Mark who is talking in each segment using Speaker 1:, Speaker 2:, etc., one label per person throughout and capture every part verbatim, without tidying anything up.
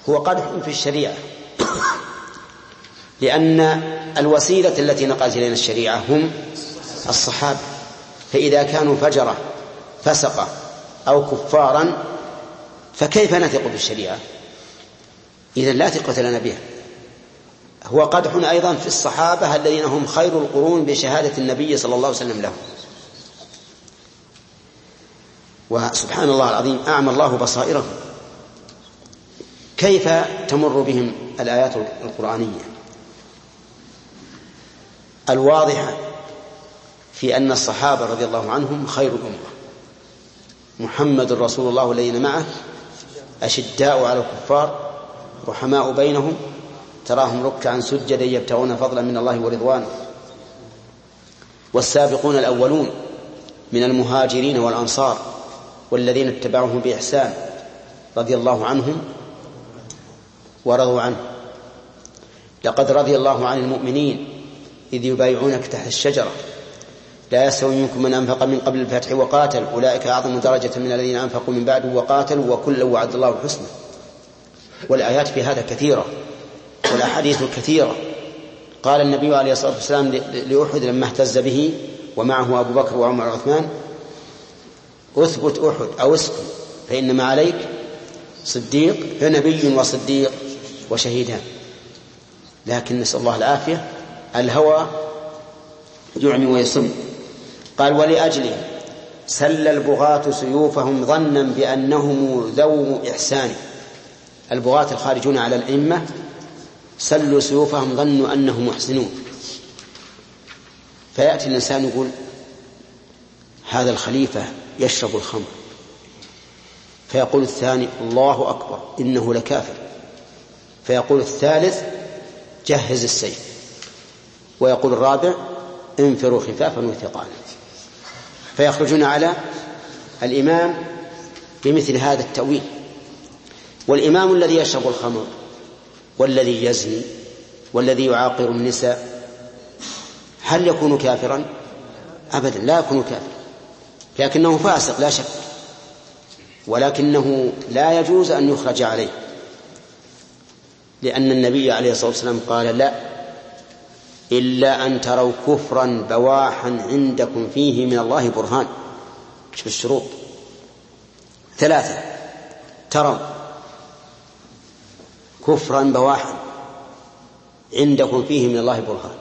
Speaker 1: هو قدح في الشريعة، لأن الوسيلة التي نقلت إلينا الشريعة هم الصحابة، فإذا كانوا فجرة فسقة أو كفارا فكيف نثق بالشريعة؟ إذن لا ثقة لنا بها. هو قدح أيضا في الصحابة الذين هم خير القرون بشهادة النبي صلى الله عليه وسلم لهم. وسبحان الله العظيم أعمى الله بصائرهم، كيف تمر بهم الآيات القرآنية الواضحة في أن الصحابة رضي الله عنهم خير الأمة. محمد رسول الله والذين معه أشداء على الكفار رحماء بينهم تراهم ركعا سجدا يبتغون فضلا من الله ورضوانه. والسابقون الأولون من المهاجرين والأنصار والذين اتبعوهم بإحسان رضي الله عنهم ورضوا عنه. لقد رضي الله عن المؤمنين إذ يبايعونك تحت الشجرة لا يستوي منكم من أنفق من قبل الفتح وقاتل أولئك أعظم درجة من الذين أنفقوا من بعد وقاتلوا وكلا وعد الله الحسنى. والآيات في هذا كثيرة والأحاديث كثيرة. قال النبي عليه الصلاة والسلام لأحد لما اهتز به ومعه أبو بكر وعمر وعثمان: أثبت أحد أو اسكن فإنما عليك صديق فنبي وصديق وشهيدان. لكن نسأل الله العافية الهوى يعمي ويصم. قال: ولأجله سل البغاة سيوفهم ظنا بأنهم ذو إحسان. البغاة الخارجون على الأئمة سلوا سيوفهم ظنوا أنهم محسنون. فيأتي الإنسان يقول: هذا الخليفة يشرب الخمر، فيقول الثاني: الله أكبر إنه لكافر، فيقول الثالث: جهز السيف، ويقول الرابع: انفروا خفافا وثقالا. فيخرجون على الإمام بمثل هذا التأويل. والإمام الذي يشرب الخمر والذي يزني والذي يعاقر النساء هل يكون كافرا؟ أبدا لا يكون كافرا، لكنه فاسق لا شك، ولكنه لا يجوز أن يخرج عليه، لأن النبي عليه الصلاة والسلام قال: لا إلا أن تروا كفرا بواحا عندكم فيه من الله برهان. شوف الشروط ثلاثة: تروا كفرا بواحا عندكم فيه من الله برهان.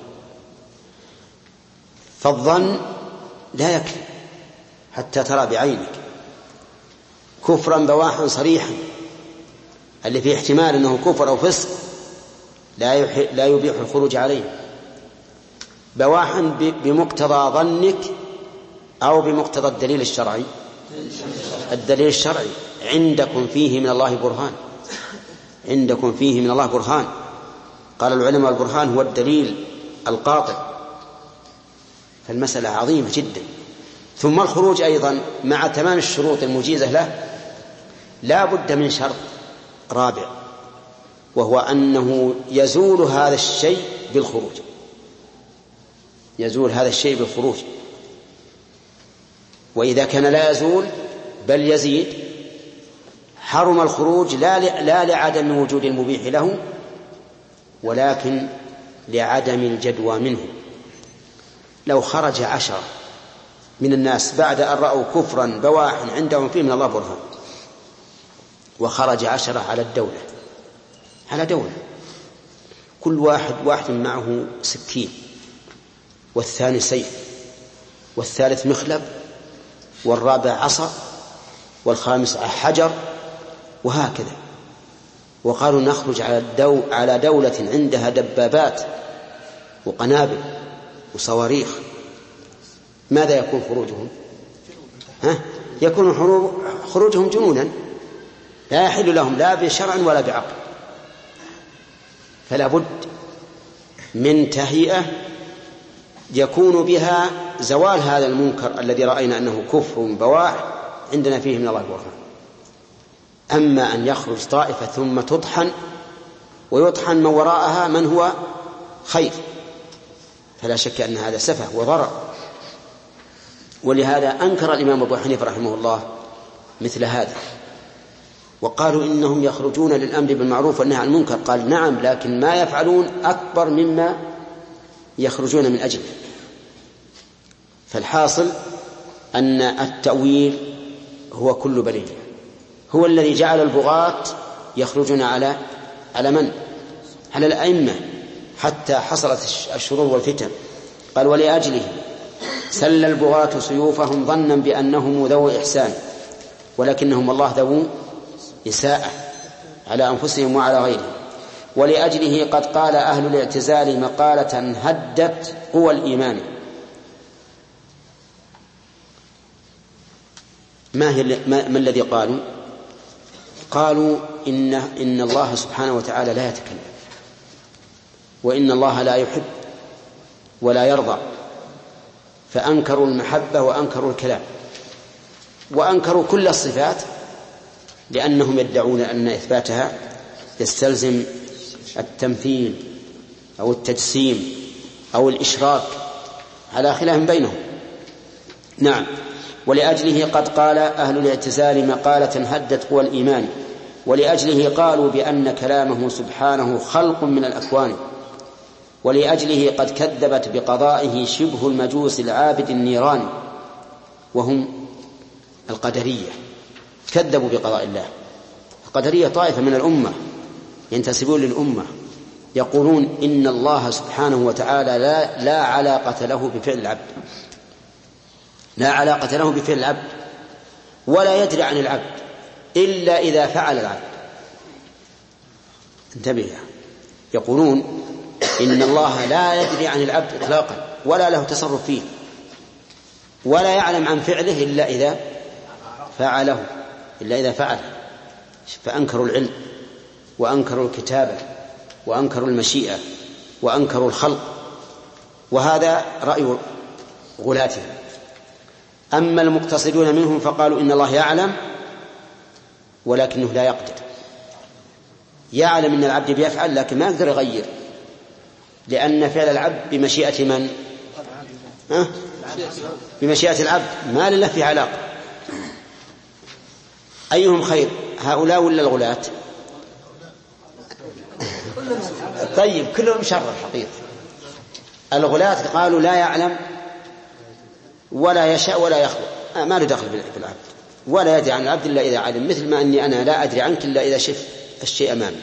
Speaker 1: فالظن لا يكفي حتى ترى بعينك كفرا بواحا صريحا اللي فيه احتمال أنه كفر أو فسق لا لا يبيح الخروج عليه. بواحا بمقتضى ظنك أو بمقتضى الدليل الشرعي. الدليل الشرعي: عندكم فيه من الله برهان، عندكم فيه من الله برهان. قال العلماء: البرهان هو الدليل القاطع. فالمسألة عظيمة جدا. ثم الخروج أيضا مع تمام الشروط المجيزة له لا بد من شرط رابع، وهو أنه يزول هذا الشيء بالخروج، يزول هذا الشيء بالخروج. وإذا كان لا يزول بل يزيد حرم الخروج لا لا لعدم وجود المبيح له، ولكن لعدم الجدوى منه. لو خرج عشرة من الناس بعد أن رأوا كفرا بواحا عندهم فيه من الله برهان، وخرج عشرة على الدولة على دولة كل واحد واحد معه سكين، والثاني سيف، والثالث مخلب، والرابع عصا، والخامس حجر، وهكذا، وقالوا نخرج على, الدو على دولة عندها دبابات وقنابل وصواريخ، ماذا يكون خروجهم؟ ها؟ يكون خروجهم جنونا لا يحل لهم لا بشرع ولا بعقل. فلا بد من تهيئة يكون بها زوال هذا المنكر الذي رأينا أنه كفر بواح عندنا فيه من الله برهان. أما أن يخرج طائفة ثم تطحن ويطحن من وراءها من هو خير، فلا شك أن هذا سفه وضرر. ولهذا أنكر الإمام أبو حنيفة رحمه الله مثل هذا، وقالوا إنهم يخرجون للأمر بالمعروف والنهي عن المنكر، قال نعم، لكن ما يفعلون أكبر مما يخرجون من أجله. فالحاصل أن التأويل هو كل بلية، هو الذي جعل البغاة يخرجون على على من؟ على الأئمة حتى حصلت الشرور والفتن. قال ولأجله سل البغاة سيوفهم ظنا بأنهم ذو إحسان ولكنهم الله ذو إساءة على أنفسهم وعلى غيرهم. ولأجله قد قال أهل الاعتزال مقالة هدت قوى الإيمان. ما, هي ما, ما الذي قالوا؟ قالوا إن, إن الله سبحانه وتعالى لا يتكلم، وإن الله لا يحب ولا يرضى، فأنكروا المحبة وأنكروا الكلام وأنكروا كل الصفات، لأنهم يدعون أن إثباتها يستلزم التمثيل أو التجسيم أو الإشراك على خلاف بينهم. نعم. ولأجله قد قال أهل الاعتزال مقالة هدت قوى الإيمان. ولأجله قالوا بأن كلامه سبحانه خلق من الأكوان. ولأجله قد كذبت بقضائه شبه المجوس العابد النيران، وهم القدرية، كذبوا بقضاء الله. القدرية طائفة من الأمة ينتسبون للأمة، يقولون إن الله سبحانه وتعالى لا, لا علاقة له بفعل العبد، لا علاقة له بفعل العبد، ولا يدري عن العبد إلا إذا فعل العبد. انتبه، يقولون إن الله لا يدري عن العبد إطلاقا ولا له تصرف فيه، ولا يعلم عن فعله إلا إذا فعله إلا إذا فعله. فأنكروا العلم وأنكروا الكتابة وأنكروا المشيئة وأنكروا الخلق، وهذا رأي غلاتهم. أما المقتصدون منهم فقالوا إن الله يعلم ولكنه لا يقدر، يعلم أن العبد بيفعل لكن ما يقدر يغير، لأن فعل العبد بمشيئة من؟ أه؟ بمشيئة العبد، ما لله في علاقة. أيهم خير، هؤلاء ولا الغلاة؟ طيب كلهم شر الحقيقة. الغلاة قالوا لا يعلم ولا يشاء ولا يخلق، ما له دخل بالعبد، ولا يدري عن العبد إلا إذا علم، مثل ما أني أنا لا أدري عنك إلا إذا شفت الشيء أمامي.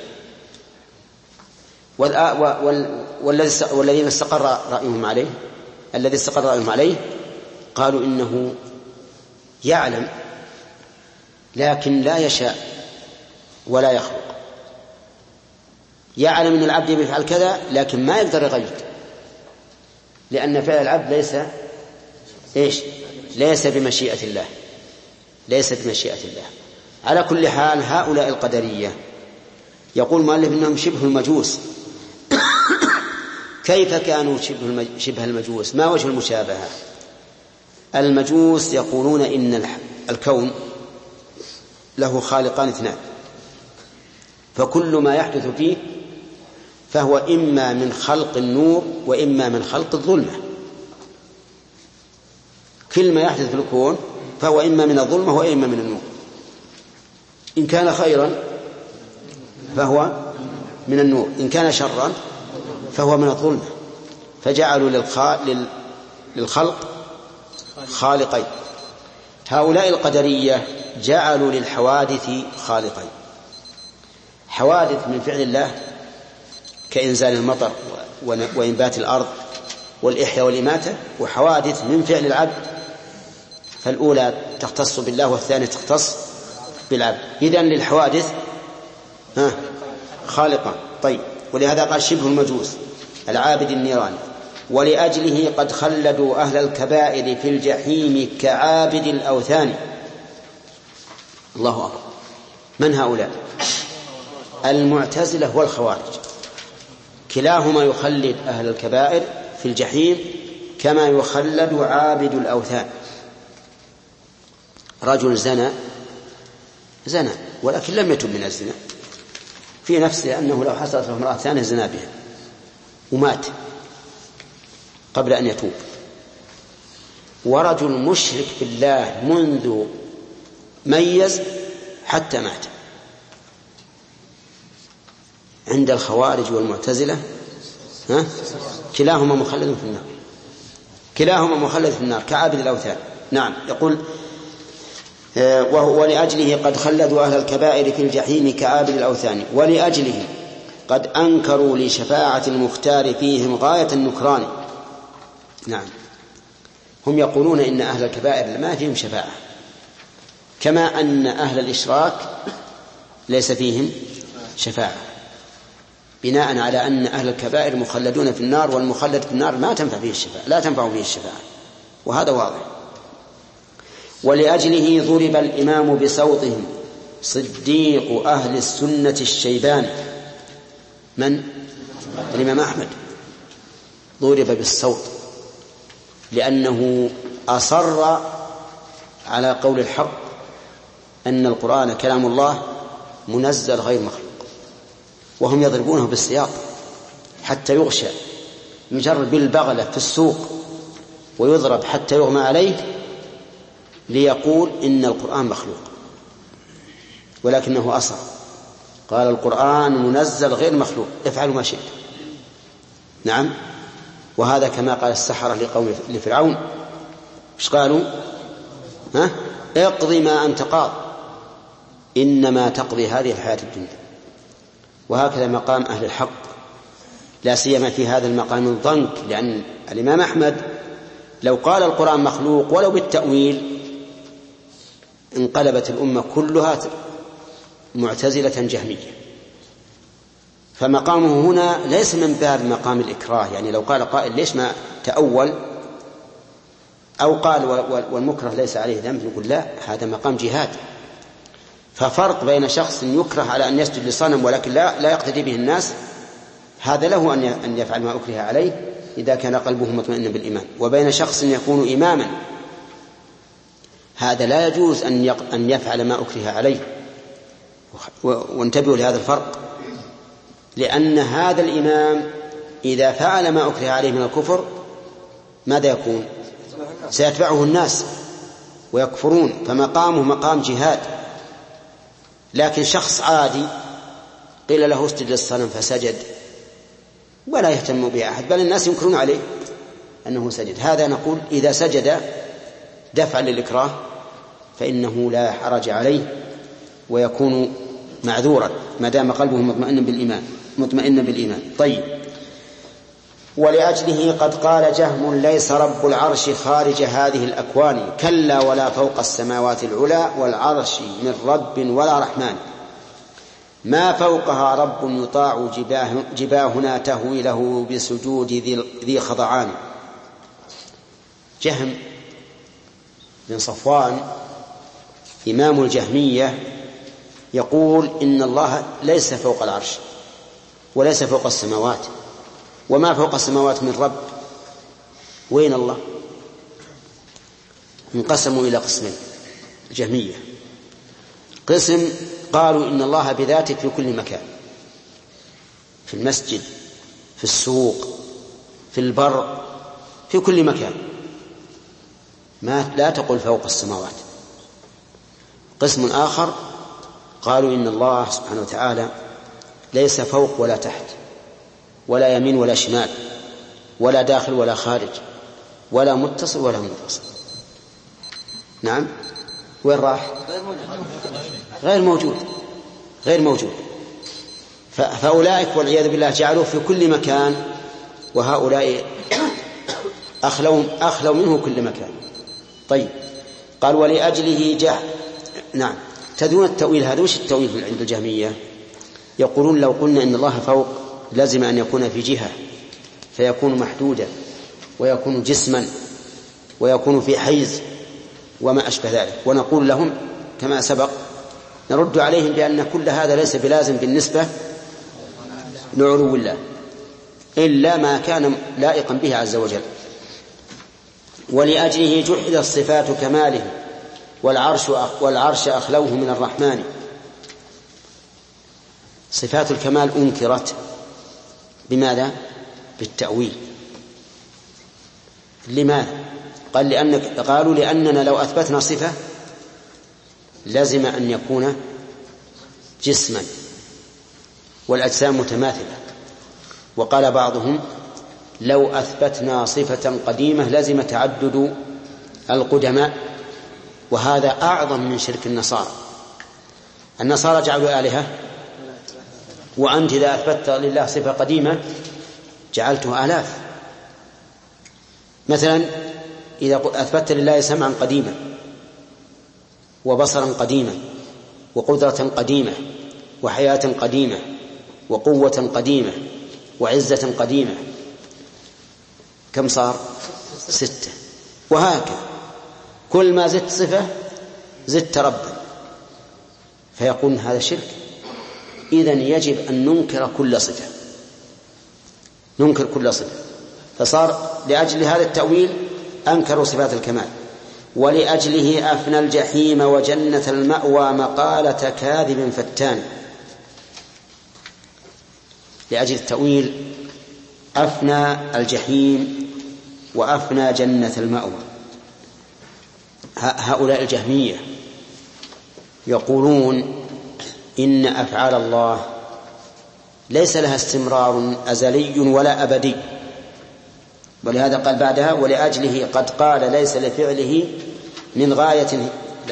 Speaker 1: والذين استقر رأيهم عليه الذي استقر رأيهم عليه قالوا إنه يعلم لكن لا يشاء ولا يخلق، يعلم أن العبد يفعل كذا لكن ما يقدر يغير، لأن فعل العبد ليس إيش؟ ليس بمشيئة الله، ليس بمشيئة الله. على كل حال هؤلاء القدرية يقول مؤلف إنهم شبه المجوس. كيف كانوا شبه المجوس؟ ما وجه المشابهة؟ المجوس يقولون إن الكون له خالقان اثنان، فكل ما يحدث فيه فهو إما من خلق النور وإما من خلق الظلمة. كل ما يحدث في الكون فهو إما من الظلمة وإما من النور. إن كان خيرا فهو من النور، إن كان شرا فهو من الظلمة. فجعلوا للخلق خالقين. هؤلاء القدرية جعلوا للحوادث خالقين، حوادث من فعل الله كإنزال المطر وإنبات الأرض والإحياء والإماتة، وحوادث من فعل العبد، فالأولى تختص بالله والثانية تختص بالعبد. إذن للحوادث ها خالقا. طيب، ولهذا قال شبه المجوس العابد النيراني. ولأجله قد خلدوا أهل الكبائر في الجحيم كعابد الأوثان. الله أكبر. من هؤلاء؟ المعتزلة والخوارج، كلاهما يخلد أهل الكبائر في الجحيم كما يخلد عابد الأوثان. رجل زنى زنى ولكن لم يتب من الزنا، في نفسه أنه لو حصلت له امرأة ثانية زنا بها، ومات قبل أن يتوب. ورجل مشرك بالله منذ ميز حتى مات عند الخوارج والمعتزلة ها؟ كلاهما مخلد في النار، كلاهما مخلد في النار كعابد الأوثان. نعم. يقول ولأجله قد خلدوا أهل الكبائر في الجحيم كعابد الأوثان، ولأجله قد أنكروا لشفاعة المختار فيهم غاية النكران. نعم، هم يقولون إن أهل الكبائر ما فيهم شفاعة، كما أن أهل الإشراك ليس فيهم شفاعة، بناء على أن أهل الكبائر مخلدون في النار، والمخلد في النار ما تنفع فيه الشفاعة، لا تنفع فيه الشفاعة، وهذا واضح. ولأجله ضرب الإمام بصوتهم صديق أهل السنة الشيباني. من؟ الإمام أحمد ضرب بالصوت لأنه أصر على قول الحق أن القرآن كلام الله منزل غير مخلوق، وهم يضربونه بالسياط حتى يغشى، مجرد بالبغلة في السوق ويضرب حتى يغمى عليه ليقول إن القرآن مخلوق، ولكنه أصر قال القرآن منزل غير مخلوق، افعلوا ما شئت. نعم. وهذا كما قال السحرة لقوم لفرعون، ايش قالوا؟ ها؟ اقضي ما أنت قاض إنما تقضي هذه الحياة الدنيا. وهكذا مقام أهل الحق، لا سيما في هذا المقام الضنك، لأن الإمام أحمد لو قال القرآن مخلوق ولو بالتأويل انقلبت الأمة كلها معتزلة جهمية، فمقامه هنا ليس من باب مقام الإكراه، يعني لو قال قائل ليش ما تأول أو قال والمكره ليس عليه ذنب، نقول لا، هذا مقام جهاد. ففرق بين شخص يكره على أن يسجد لصنم ولكن لا, لا يقتدي به الناس، هذا له أن يفعل ما أكره عليه إذا كان قلبه مطمئنا بالإيمان، وبين شخص يكون إماما هذا لا يجوز أن يفعل ما أكره عليه. وانتبهوا لهذا الفرق، لأن هذا الإمام إذا فعل ما أكره عليه من الكفر ماذا يكون؟ سيتبعه الناس ويكفرون، فمقامه مقام جهاد. لكن شخص عادي قيل له اسجد للصنم فسجد ولا يهتم به أحد، بل الناس ينكرون عليه أنه سجد، هذا نقول إذا سجد دفعا للإكراه فإنه لا حرج عليه ويكون معذورا ما دام قلبه مطمئن بالإيمان مطمئن بالإيمان. طيب. ولأجله قد قال جهم ليس رب العرش خارج هذه الأكوان، كلا ولا فوق السماوات العلى والعرش من رب ولا رحمن، ما فوقها رب يطاع جباه جباهنا تهوي له بسجود ذي خضعان. جهم بن صفوان إمام الجهمية يقول إن الله ليس فوق العرش وليس فوق السماوات، وما فوق السماوات من رب. وين الله؟ انقسموا إلى قسمين الجهمية. قسم قالوا إن الله بذاته في كل مكان، في المسجد، في السوق، في البر، في كل مكان، ما لا تقل فوق السماوات. قسم آخر قالوا إن الله سبحانه وتعالى ليس فوق ولا تحت ولا يمين ولا شمال ولا داخل ولا خارج ولا متصل ولا منفصل. نعم. وين راح؟ غير موجود غير موجود. فأولئك والعياذ بالله جعلوه في كل مكان، وهؤلاء أخلوا, أخلوا منه كل مكان. طيب. قال ولأجله جاء. نعم. تدون التأويل هذا. وش التأويل عند الجهمية؟ يقولون لو قلنا إن الله فوق لازم أن يكون في جهة فيكون محدودا ويكون جسما ويكون في حيز وما أشبه ذلك، ونقول لهم كما سبق نرد عليهم بأن كل هذا ليس بلازم بالنسبة لعلو الله إلا ما كان لائقا به عز وجل. ولأجله جحد صفات كماله والعرش, والعرش أخلوه من الرحمن. صفات الكمال أنكرت بماذا؟ بالتأويل. لماذا؟ قال لأنك قالوا لأننا لو أثبتنا صفة لازم أن يكون جسما والأجسام متماثلة. وقال بعضهم لو أثبتنا صفة قديمة لزم تعدد القدماء، وهذا أعظم من شرك النصارى. النصارى جعلوا آلهة، وأنت إذا أثبتت لله صفة قديمة جعلته آلاف. مثلا إذا أثبتت لله سمعا قديما وبصرا قديما وقدرة قديمة وحياة قديمة وقوة قديمة وعزة قديمة، كم صار؟ ستة. وهكذا كل ما زدت صفة زدت ربا، فيقول هذا شرك. إذن يجب أن ننكر كل صفة، ننكر كل صفة. فصار لأجل هذا التأويل أنكروا صفات الكمال، ولأجله أفنى الجحيم وجنة المأوى مقالة كاذب فتان. لأجل التأويل أفنى الجحيم وأفنى جنة المأوى. هؤلاء الجهمية يقولون إن أفعال الله ليس لها استمرار أزلي ولا أبدي، ولهذا قال بعدها ولأجله قد قال ليس لفعله من غاية. لا.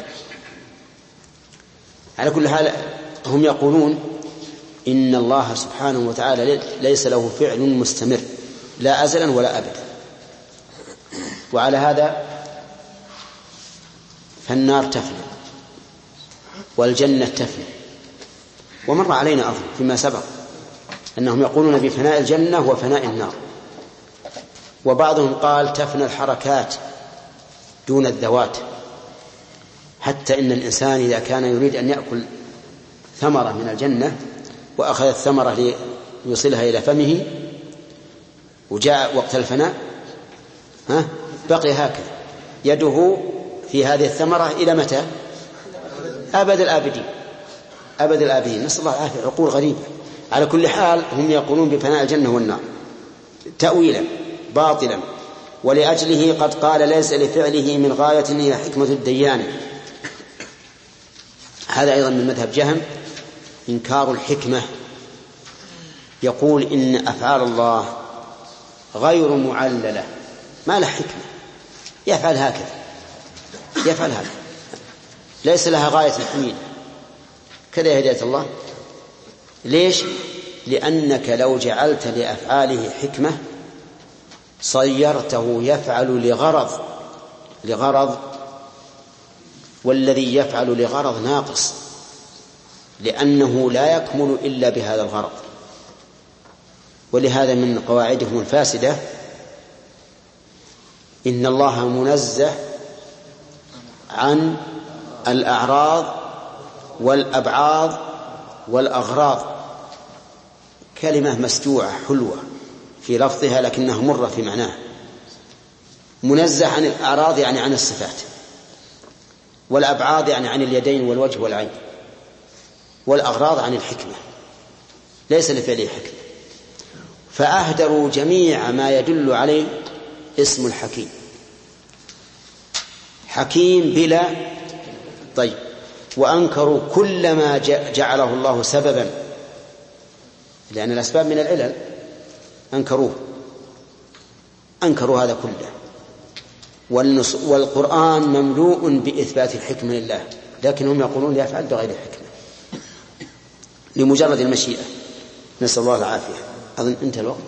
Speaker 1: على كل حال هم يقولون إن الله سبحانه وتعالى ليس له فعل مستمر لا أزلا ولا أبدا. وعلى هذا فالنار تفنى والجنة تفنى. ومر علينا أظن فيما سبق أنهم يقولون بفناء الجنة وفناء النار. وبعضهم قال تفنى الحركات دون الذوات، حتى إن الإنسان إذا كان يريد أن يأكل ثمرة من الجنة وأخذ الثمرة ليوصلها إلى فمه وجاء وقت الفناء ها بقي هكذا يده في هذه الثمرة إلى متى؟ أبد الآبدين، أبد الآبدين. نسأل الله العافية. عقول غريبة. على كل حال هم يقولون بفناء الجنة والنار تأويلا باطلا. ولأجله قد قال ليس لفعله من غاية هي حكمة الديان. هذا أيضا من مذهب جهم، إنكار الحكمة. يقول إن أفعال الله غير معللة، ما له حكمة، يفعل هكذا يفعل هكذا ليس لها غاية حميدة. كذا هداية الله. ليش؟ لأنك لو جعلت لأفعاله حكمة صيرته يفعل لغرض لغرض والذي يفعل لغرض ناقص، لأنه لا يكمل إلا بهذا الغرض. ولهذا من قواعدهم الفاسدة إن الله منزه عن الأعراض والأبعاض والأغراض. كلمة مسجوعة حلوة في لفظها لكنها مرة في معناها. منزه عن الأعراض يعني عن الصفات، والأبعاض يعني عن اليدين والوجه والعين، والأغراض عن الحكمة، ليس لفعله حكمة. فأهدروا جميع ما يدل عليه اسم الحكيم. حكيم بلا طيب. وأنكروا كل ما جعله الله سببا، لأن الأسباب من العلل أنكروه أنكروا هذا كله. والقرآن مملوء بإثبات الحكمة لله، لكنهم يقولون يفعل بغير الحكمة لمجرد المشيئة. نسأل الله العافية. أظن انتهى الوقت.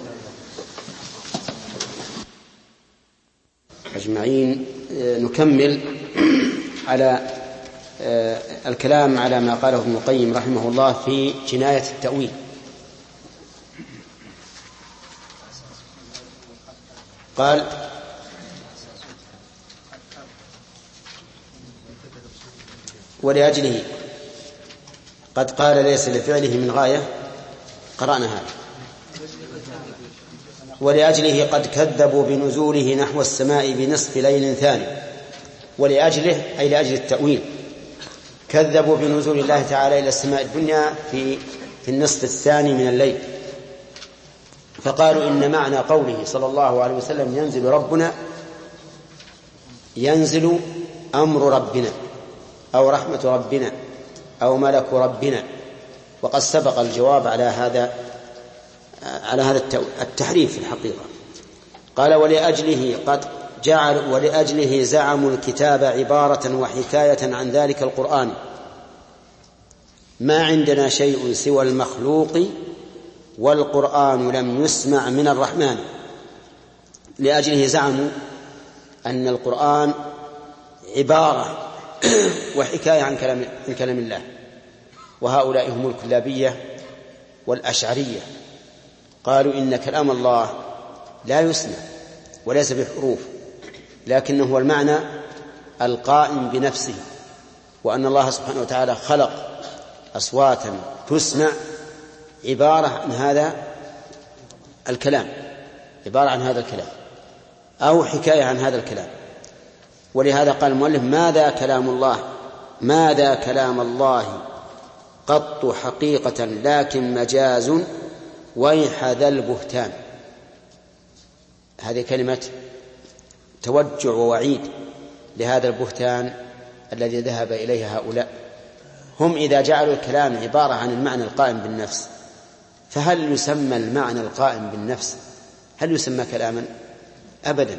Speaker 1: أجمعين نكمل على الكلام على ما قاله ابن القيم رحمه الله في جناية التأويل. قال ولأجله قد قال ليس لفعله من غاية، قرأنا هذا. ولأجله قد كذبوا بنزوله نحو السماء بنصف ليل ثاني. ولأجله أي لأجل التأويل كذبوا بنزول الله تعالى إلى السماء الدنيا في في النصف الثاني من الليل. فقالوا إن معنى قوله صلى الله عليه وسلم ينزل ربنا ينزل أمر ربنا أو رحمة ربنا أو ملك ربنا وقد سبق الجواب على هذا على هذا التحريف في الحقيقة. قال ولأجله قد جعل ولأجله زعموا الكتاب عبارة وحكاية عن ذلك القرآن، ما عندنا شيء سوى المخلوق والقرآن لم يسمع من الرحمن. لأجله زعموا أن القرآن عبارة وحكاية عن كلام, عن كلام الله، وهؤلاء هم الكلابية والأشعرية. قالوا إن كلام الله لا يسمع وليس بحروف، لكنه هو المعنى القائم بنفسه، وأن الله سبحانه وتعالى خلق أصواتا تسمع عبارة عن هذا الكلام عبارة عن هذا الكلام أو حكاية عن هذا الكلام. ولهذا قال المؤلف ماذا كلام الله ماذا كلام الله قط حقيقة لكن مجاز ويح ذا البهتان. هذه كلمة توجع ووعيد لهذا البهتان الذي ذهب إليه هؤلاء. هم إذا جعلوا الكلام عبارة عن المعنى القائم بالنفس، فهل يسمى المعنى القائم بالنفس هل يسمى كلاما؟ أبدا.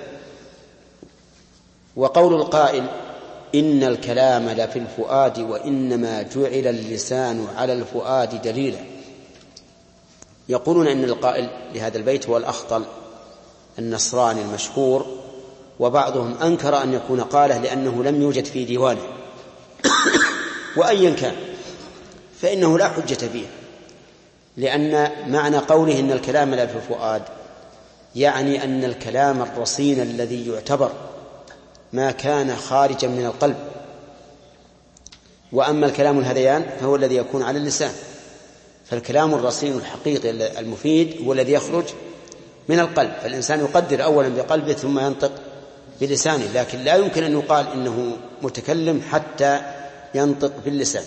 Speaker 1: وقول القائل إن الكلام لفي الفؤاد وإنما جعل اللسان على الفؤاد دليلا، يقولون إن القائل لهذا البيت هو الأخطل النصراني المشهور، وبعضهم أنكر أن يكون قاله لأنه لم يوجد في ديوانه وأيا كان فإنه لا حجة فيه، لأن معنى قوله إن الكلام لا في الفؤاد يعني أن الكلام الرصين الذي يعتبر ما كان خارجا من القلب، وأما الكلام الهذيان فهو الذي يكون على اللسان. فالكلام الرصين الحقيقي المفيد هو الذي يخرج من القلب، فالإنسان يقدر أولا بقلبه ثم ينطق بلسانه، لكن لا يمكن أن يقال إنه متكلم حتى ينطق باللسان.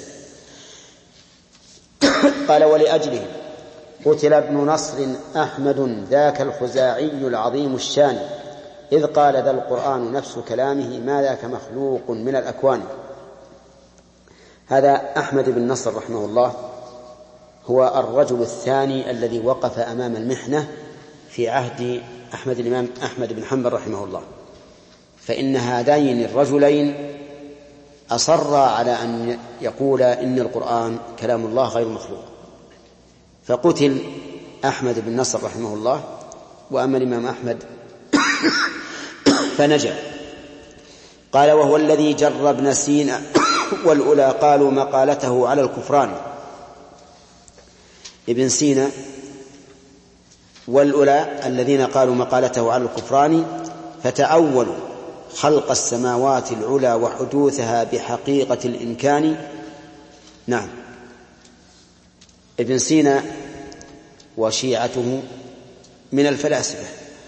Speaker 1: قال ولأجله قتل ابن نصر أحمد ذاك الخزاعي العظيم الشان، إذ قال ذا القرآن نفس كلامه ما ذاك مخلوق من الأكوان. هذا أحمد بن نصر رحمه الله هو الرجل الثاني الذي وقف أمام المحنة في عهد أحمد الإمام أحمد بن حنبل رحمه الله، فإن هذين الرجلين أصر على أن يقول إن القرآن كلام الله غير مخلوق، فقتل أحمد بن نصر رحمه الله، وأما الإمام أحمد فنجا. قال وهو الذي جر ابن سينا والأولى قالوا مقالته على الكفران. ابن سينا والأولى الذين قالوا مقالته على الكفران فتأولوا خلق السماوات العلى وحدوثها بحقيقة الإمكان. نعم، ابن سينا وشيعته من الفلاسفة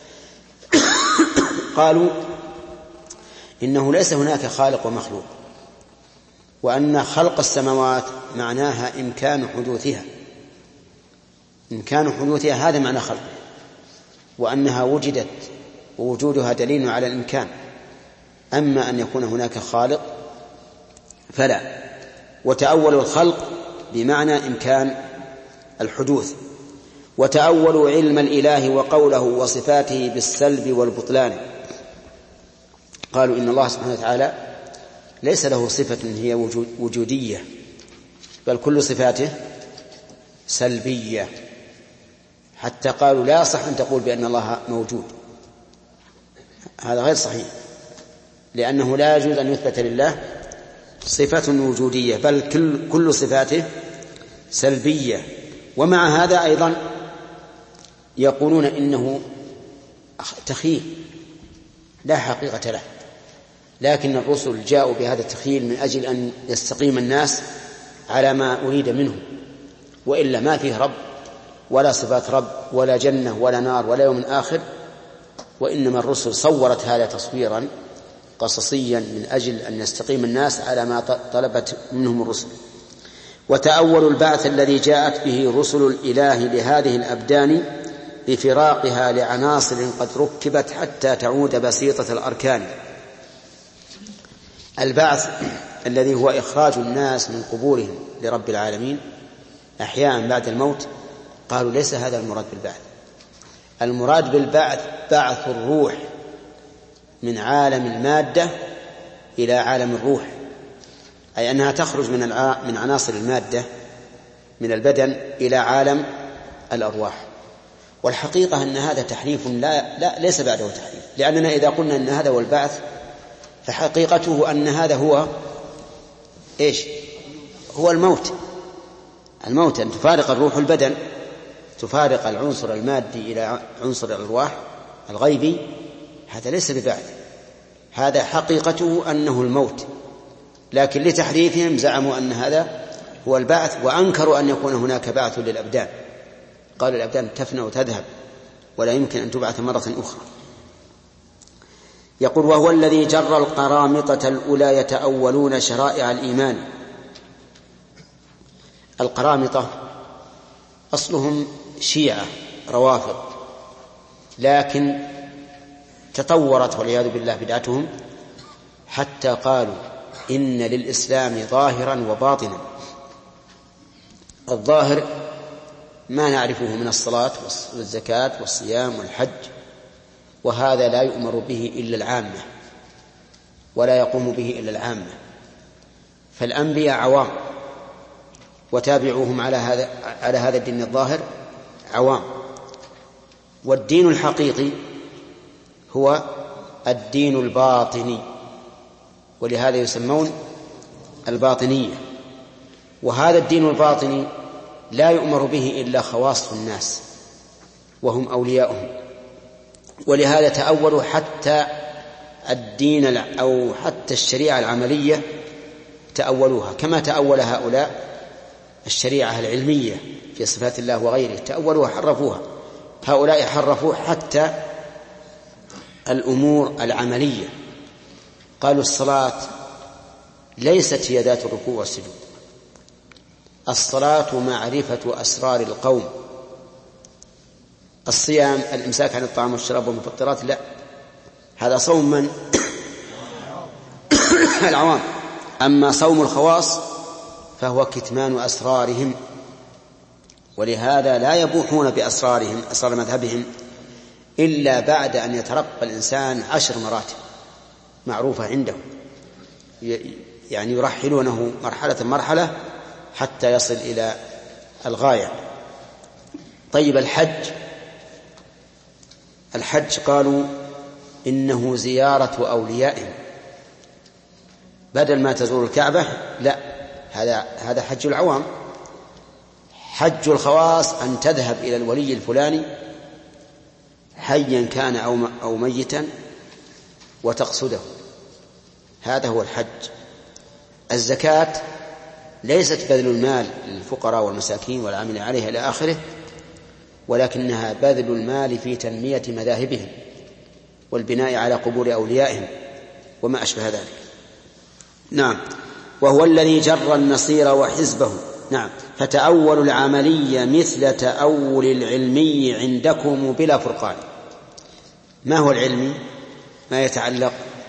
Speaker 1: قالوا إنه ليس هناك خالق ومخلوق، وأن خلق السماوات معناها إمكان حدوثها إمكان حدوثها هذا معنى خلق، وأنها وجدت ووجودها دليل على الإمكان، أما أن يكون هناك خالق فلا. وتأولوا الخلق بمعنى إمكان الحدوث، وتأولوا علم الإله وقوله وصفاته بالسلب والبطلان. قالوا إن الله سبحانه وتعالى ليس له صفة هي وجودية، بل كل صفاته سلبية، حتى قالوا لا يصح أن تقول بأن الله موجود، هذا غير صحيح، لأنه لا يجوز أن يثبت لله صفة وجودية، بل كل, كل صفاته سلبية. ومع هذا أيضا يقولون إنه تخيل لا حقيقة له، لكن الرسل جاءوا بهذا التخيل من أجل أن يستقيم الناس على ما أريد منهم، وإلا ما فيه رب ولا صفات رب ولا جنة ولا نار ولا يوم آخر، وإنما الرسل صورت هذا تصويرا قصصيا من أجل أن يستقيم الناس على ما طلبت منهم الرسل. وتأولوا البعث الذي جاءت به رسل الإله لهذه الأبدان بفراقها لعناصر قد ركبت حتى تعود بسيطة الأركان. البعث الذي هو إخراج الناس من قبورهم لرب العالمين أحياء بعد الموت، قالوا ليس هذا المراد بالبعث. المراد بالبعث بعث الروح من عالم المادة إلى عالم الروح، أي أنها تخرج من من عناصر المادة من البدن إلى عالم الأرواح. والحقيقة أن هذا تحريف لا, لا ليس بعده تحريف، لأننا إذا قلنا أن هذا هو البعث فحقيقته أن هذا هو إيش؟ هو الموت. الموت أن تفارق الروح البدن، تفارق العنصر المادي إلى عنصر الأرواح الغيبي، هذا ليس ببعث، هذا حقيقته أنه الموت. لكن لتحريفهم زعموا أن هذا هو البعث، وأنكروا أن يكون هناك بعث للأبدان، قالوا الأبدان تفنى وتذهب ولا يمكن أن تبعث مرة أخرى. يقول: وهو الذي جر القرامطة الأولى يتأولون شرائع الإيمان. القرامطة أصلهم شيعة روافض، لكن تطورت والعياذ بالله بدعتهم حتى قالوا إن للإسلام ظاهرا وباطنا. الظاهر ما نعرفه من الصلاة والزكاة والصيام والحج، وهذا لا يؤمر به إلا العامة ولا يقوم به إلا العامة، فالأنبياء عوام وتابعوهم على هذا على هذا الدين الظاهر عوام. والدين الحقيقي هو الدين الباطني، ولهذا يسمون الباطنية. وهذا الدين الباطني لا يؤمر به إلا خواص الناس وهم أولياؤهم، ولهذا تأولوا حتى الدين أو حتى الشريعة العملية تأولوها، كما تأول هؤلاء الشريعة العلمية في صفات الله وغيره، تأولوها حرفوها. هؤلاء حرفوا حتى الأمور العملية، قالوا الصلاة ليست هي ذات الركوع والسجود، الصلاة معرفة أسرار القوم. الصيام الإمساك عن الطعام والشراب والمفطرات، لا، هذا صوم من العوام. أما صوم الخواص فهو كتمان أسرارهم، ولهذا لا يبوحون بأسرارهم أسرار مذهبهم إلا بعد أن يترقى الإنسان عشر مراتب معروفة عندهم، يعني يرحلونه مرحلة مرحلة حتى يصل إلى الغاية. طيب الحج الحج قالوا إنه زيارة أوليائهم، بدل ما تزور الكعبة، لا، هذا هذا حج العوام. حج الخواص أن تذهب إلى الولي الفلاني حيا كان أو أو ميتا وتقصده، هذا هو الحج. الزكاة ليست بذل المال للفقراء والمساكين والعاملين عليها إلى آخره، ولكنها بذل المال في تنمية مذاهبهم والبناء على قبور أوليائهم وما أشبه ذلك. نعم. وهو الذي جر النصير وحزبه. نعم. فتأول العملية مثل تأول العلمي عندكم بلا فرقان. ما هو العلمي؟ ما يتعلق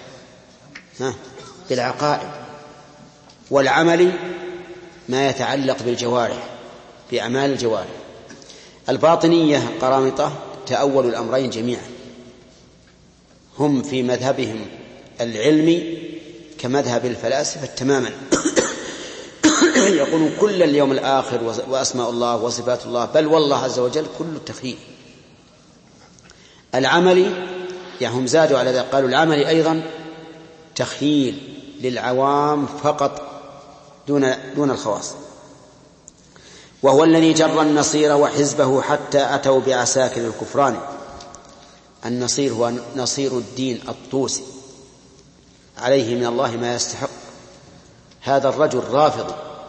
Speaker 1: بالعقائد، والعملي ما يتعلق بالجوارح، بأعمال الجوارح. الباطنية قرامطة تأولوا الأمرين جميعا، هم في مذهبهم العلمي كمذهب الفلاسفة تماما يقولون كل اليوم الآخر وأسماء الله وصفات الله، بل والله عز وجل كل التخيل. العملي يعني هم زادوا على ذلك، قالوا العملي أيضا تخيل للعوام فقط دون دون الخواص. وهو الذي جر النصير وحزبه حتى أتوا بعساكر الكفران. النصير هو نصير الدين الطوسي، عليه من الله ما يستحق. هذا الرجل رافض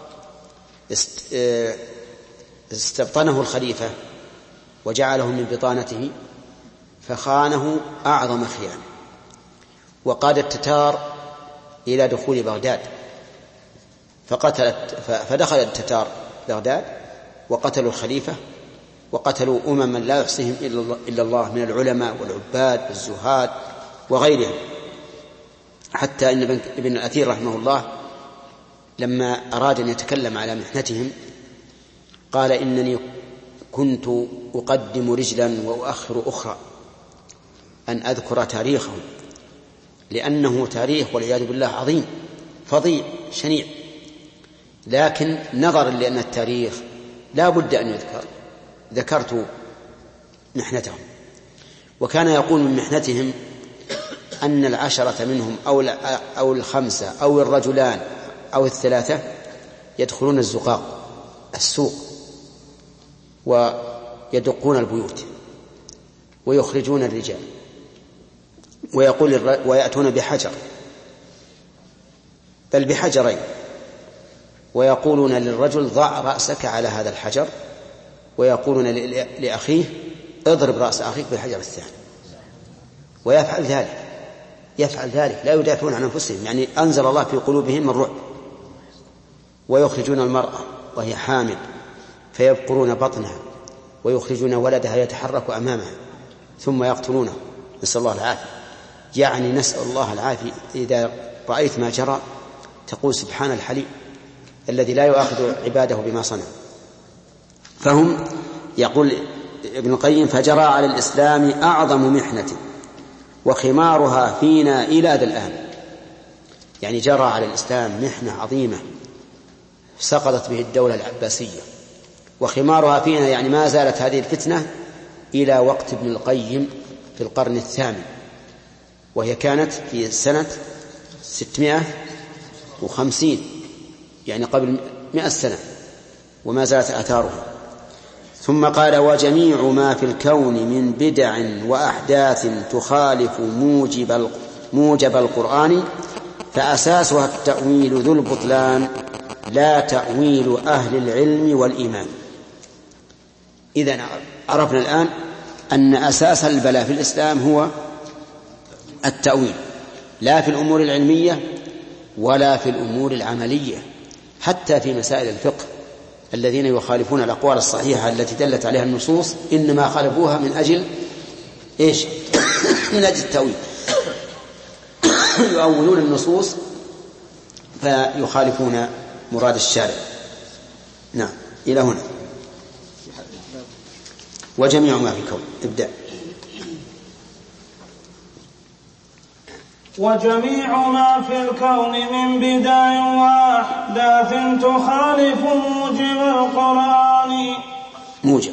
Speaker 1: استبطنه الخليفة وجعله من بطانته، فخانه أعظم خيانة، وقاد التتار إلى دخول بغداد، فقتلت فدخل التتار بغداد وقتلوا الخليفة وقتلوا أمما لا يحصيهم إلا الله من العلماء والعباد والزهاد وغيرهم، حتى إن ابن الأثير رحمه الله لما أراد أن يتكلم على محنتهم قال إنني كنت أقدم رجلا وأؤخر أخرى أن أذكر تاريخهم، لأنه تاريخ والعياذ بالله عظيم فظيع شنيع، لكن نظرا لأن التاريخ لا بد أن يذكر ذكرت محنتهم. وكان يقول من محنتهم أن العشرة منهم أو الخمسة أو الرجلان أو الثلاثة يدخلون الزقاق السوق ويدقون البيوت ويخرجون الرجال، ويقول ويأتون بحجر بل بحجرين، ويقولون للرجل ضع رأسك على هذا الحجر، ويقولون لأخيه اضرب رأس أخيك بالحجر الثاني، ويفعل ذلك يفعل ذلك لا يدافعون عن أنفسهم، يعني أنزل الله في قلوبهم الرعب. ويخرجون المرأة وهي حامل فيبقرون بطنها ويخرجون ولدها يتحرك أمامها ثم يقتلونه، نسأل الله العافية. يعني نسأل الله العافية. إذا رأيت ما جرى تقول سبحان الحليم الذي لا يؤاخذ عباده بما صنع. فهم يقول ابن القيم فجرى على الإسلام أعظم محنة وخمارها فينا إلى ذا الآن، يعني جرى على الإسلام محنة عظيمة سقطت به الدولة العباسية، وخمارها فينا يعني ما زالت هذه الفتنة إلى وقت ابن القيم في القرن الثامن، وهي كانت في سنة ستمائة وخمسين، يعني قبل مئة سنة، وما زالت آثارها. ثم قال وجميع ما في الكون من بدع وأحداث تخالف موجب موجب القرآن فأساسها التأويل ذو البطلان لا تأويل أهل العلم والإيمان. إذن عرفنا الآن أن أساس البلاء في الإسلام هو التأويل، لا في الأمور العلمية ولا في الأمور العملية، حتى في مسائل الفقه الذين يخالفون الأقوال الصحيحة التي دلت عليها النصوص إنما خالفوها من أجل إيش؟ من أجل التأويل. يؤولون النصوص فيخالفون مراد الشارع. نعم إلى هنا. وجميع ما في الكون ابدأ.
Speaker 2: وجميع ما في الكون من بدع وأحداث تخالف موجب القرآن
Speaker 1: موجب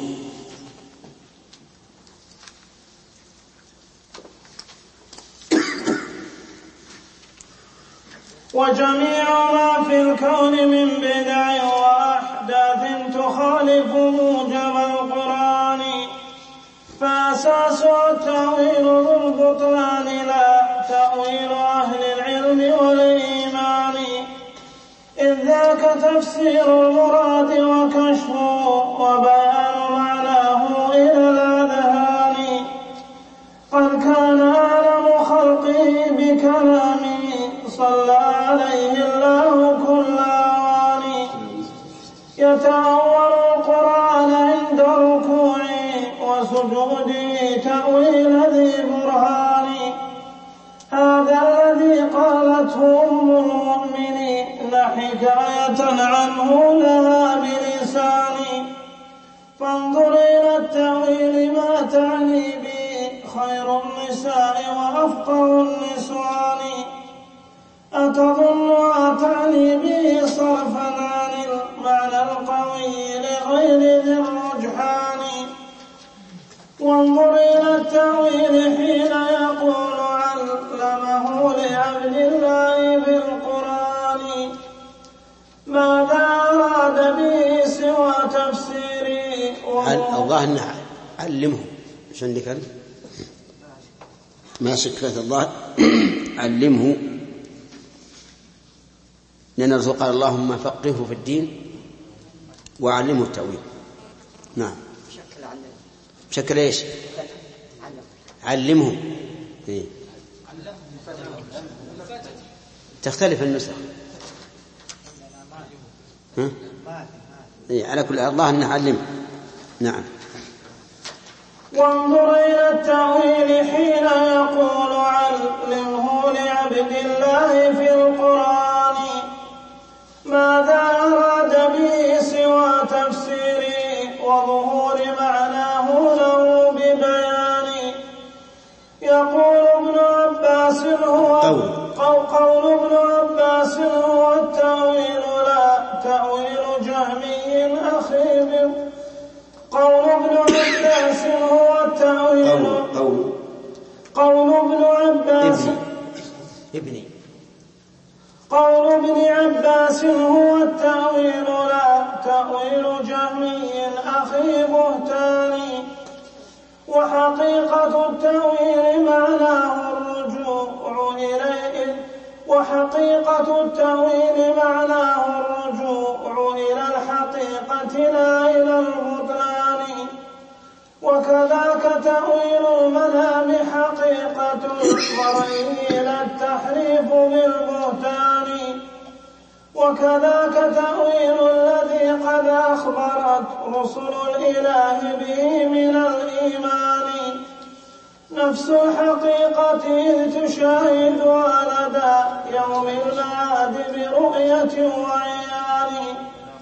Speaker 2: وجميع ما في الكون من بدع وأحداث تخالف موجب القرآن فأساسها التأويل ذو البطلان لا تأويل أهل العلم والإيمان إذ ذاك تفسير المراد وكشفه وبيان معناه إلى الأذهان قد كان أعلم خلقه بكلامه صلى عليه الله كل أوان يتأول القرآن عند ركوعه وسجوده تأويل ذي برهان هذا الذي قالته أم المؤمنين حكاية عنه لها بلسان فانظر إلى التأويل ما تعني به خير النساء وأفقه النسوان أتظنها تعني به صرفا عن المعنى القوي لغير ذي الرجحان وانظر إلى التأويل حين يقول علمه لعبد الله بالقرآن ماذا أراد به سوى تفسيره
Speaker 1: الله أنه علمه عشان ذكر ما شكلت الله علمه لأن الرسول قال اللهم فقهه في الدين وعلمه التأويل. نعم شكل ايش؟ علمه إيه؟ تختلف النسخ ها؟ إيه على كل الله أنه علمه. نعم
Speaker 2: وانظر إلى التأويل حين يقول علمه لعبد الله في القرآن ماذا أراد به سوى تفسيره قول, قول ابن عباس هو التأويل لا تأويل جهمي أخيب. قول ابن عباس هو التأويل
Speaker 1: قول
Speaker 2: قول ابن عباس
Speaker 1: ابني
Speaker 2: قول ابن عباس هو التأويل لا تأويل جهمي أخي بهتاني. وحقيقة التأويل معناه الرجوع إليه وحقيقة التأويل معناه الرجوع إلى الحقيقة لا إلى البطلان. وكذاك تأويل المنام حقيقة المرء إلى التحريف بالبهتان. وكذاك تأويل الذي قد أخبرت رسل الإله به من الإيمان. نفس الحقيقة إذ تشاهدها لدى يوم المعاد برؤية وعيان.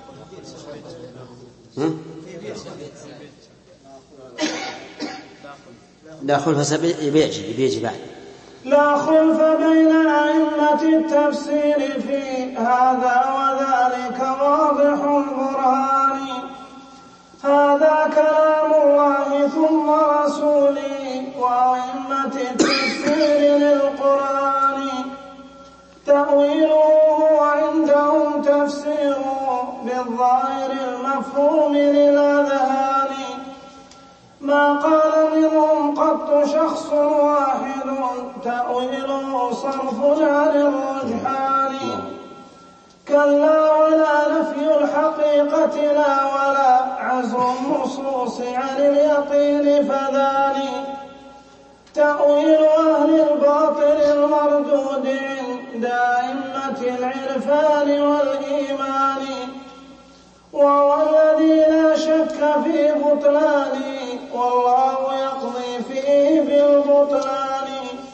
Speaker 1: لا خلف بيجي بيجي بعد
Speaker 2: لا خلف بين أئمة التفسير في هذا وذلك واضح البرهان. هذا كلام الله ثم رسوله وأئمة التفسير للقرآن. تأويله هو عندهم تفسيره بالظاهر المفهوم للأذهان. ما قال منهم قط شخص واحد تأويله صرف عن الرجحان. كلا ولا نفي الحقيقة لا ولا عزم النصوص عن اليقين فذان. تأويل أهل الباطل المردود عند أئمة العرفان والإيمان. وهو الذي لا شك في بطلانه والله يقضي فيه بالبطلان.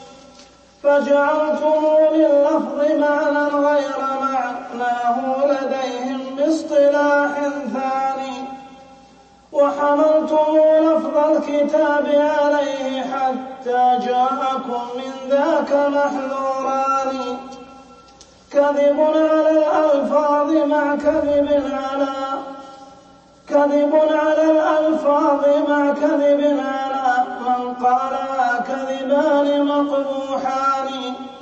Speaker 2: فجعلتم لللفظ معنى غير معناه لديهم باصطلاح ثاني. وحملتم لفظ الكتاب عليه حتى جاءكم من ذاك محذوران. كذب على الألفاظ مع كذب على كذب على الألفاظ مع كذب على من قالها كذبان مقبوحان.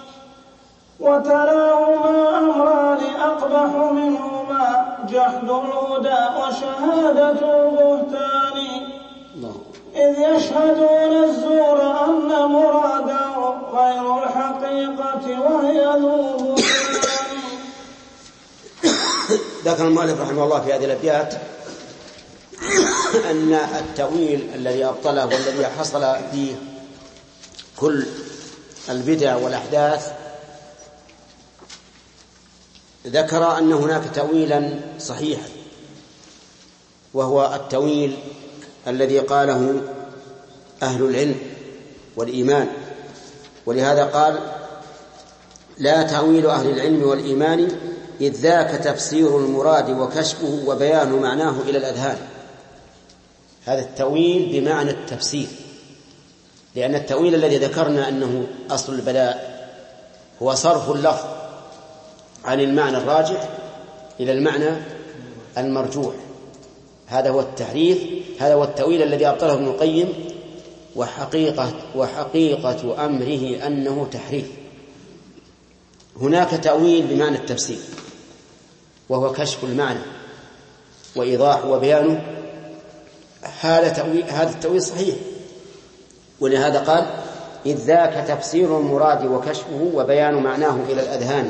Speaker 2: وتراهما أمران أقبح منهما جحد الهدى وشهادة البهتان. إذ يشهدون الزور أن مراده غير الحقيقة وهي ذو بهتان.
Speaker 1: ذكر المؤلف رحمه الله في هذه الأبيات أن التأويل الذي أبطله والذي حصل فيه كل البدع والأحداث ذكر أن هناك تأويلا صحيحا وهو التأويل الذي قاله أهل العلم والإيمان. ولهذا قال لا تأويل أهل العلم والإيمان إذ ذاك تفسير المراد وكشفه وبيان معناه إلى الأذهان. هذا التأويل بمعنى التفسير، لأن التأويل الذي ذكرنا أنه أصل البلاء هو صرف اللفظ عن المعنى الراجح إلى المعنى المرجوح. هذا هو التحريف، هذا هو التأويل الذي أبطله ابن القيم. وحقيقة, وحقيقة أمره أنه تحريف. هناك تأويل بمعنى التفسير وهو كشف المعنى وإيضاح وبيانه. هذا تأويل، هذا التأويل صحيح. ولهذا قال إذ ذاك تفسير المراد وكشفه وبيان معناه إلى الأذهان.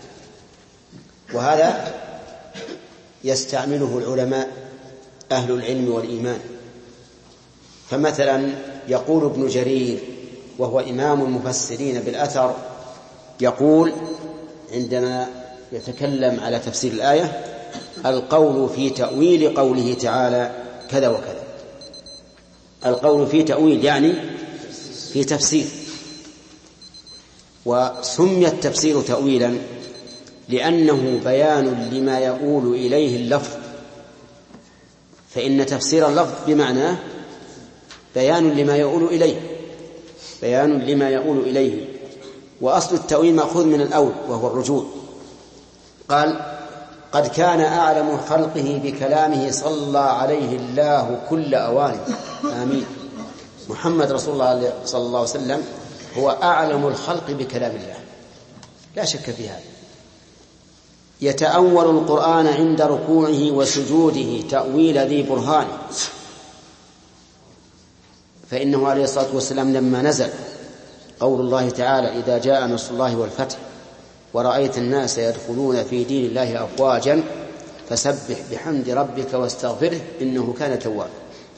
Speaker 1: وهذا يستعمله العلماء أهل العلم والإيمان. فمثلا يقول ابن جرير وهو إمام المفسرين بالأثر، يقول عندما يتكلم على تفسير الآية القول في تأويل قوله تعالى كذا وكذا. القول في تأويل يعني في تفسير. وسمي التفسير تأويلا لأنه بيان لما يقول إليه اللفظ، فإن تفسير اللفظ بمعنى بيان لما يقول إليه بيان لما يقول إليه وأصل التأويل مأخوذ من الأول وهو الرجوع. قال قد كان أعلم خلقه بكلامه صلى عليه الله كل أوان آمين. محمد رسول الله صلى الله عليه وسلم هو أعلم الخلق بكلام الله لا شك في هذا. يتأول القرآن عند ركوعه وسجوده تأويل ذي برهان، فإنه عليه الصلاة والسلام لما نزل قول الله تعالى إذا جاء نصر الله والفتح ورأيت الناس يدخلون في دين الله أفواجا فسبح بحمد ربك واستغفره إنه كان توابا،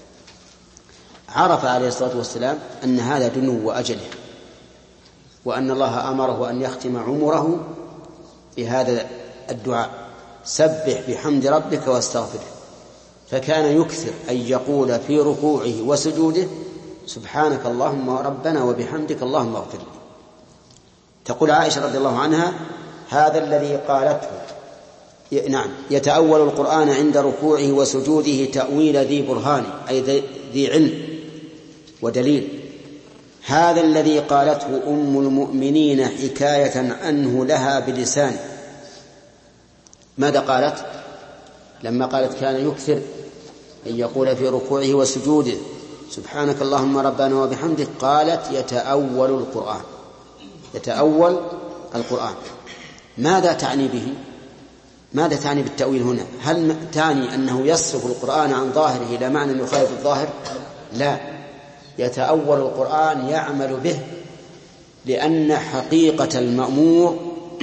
Speaker 1: عرف عليه الصلاة والسلام أن هذا دنو وأجله، وأن الله أمره أن يختم عمره بهذا الدعاء سبح بحمد ربك واستغفره، فكان يكثر أن يقول في ركوعه وسجوده سبحانك اللهم ربنا وبحمدك اللهم اغفر لي. تقول عائشة رضي الله عنها هذا الذي قالته نعم يتأول القرآن عند ركوعه وسجوده تأويل ذي برهان أي ذي علم ودليل، هذا الذي قالته أم المؤمنين حكاية عنه لها بلسان. ماذا قالت لما قالت كان يكثر أن يقول في ركوعه وسجوده سبحانك اللهم ربنا وبحمدك؟ قالت يتأول القرآن، يتأول القرآن. ماذا تعني به؟ ماذا تعني بالتأويل هنا؟ هل تعني أنه يصرف القرآن عن ظاهره إلى معنى يخالف الظاهر؟ لا، يتأول القرآن يعمل به، لأن حقيقة المأمور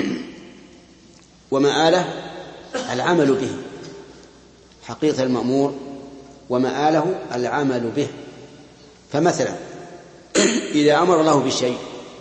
Speaker 1: ومآله العمل به، حقيقة المأمور ومآله العمل به. فمثلا إذا أمر الله بشيء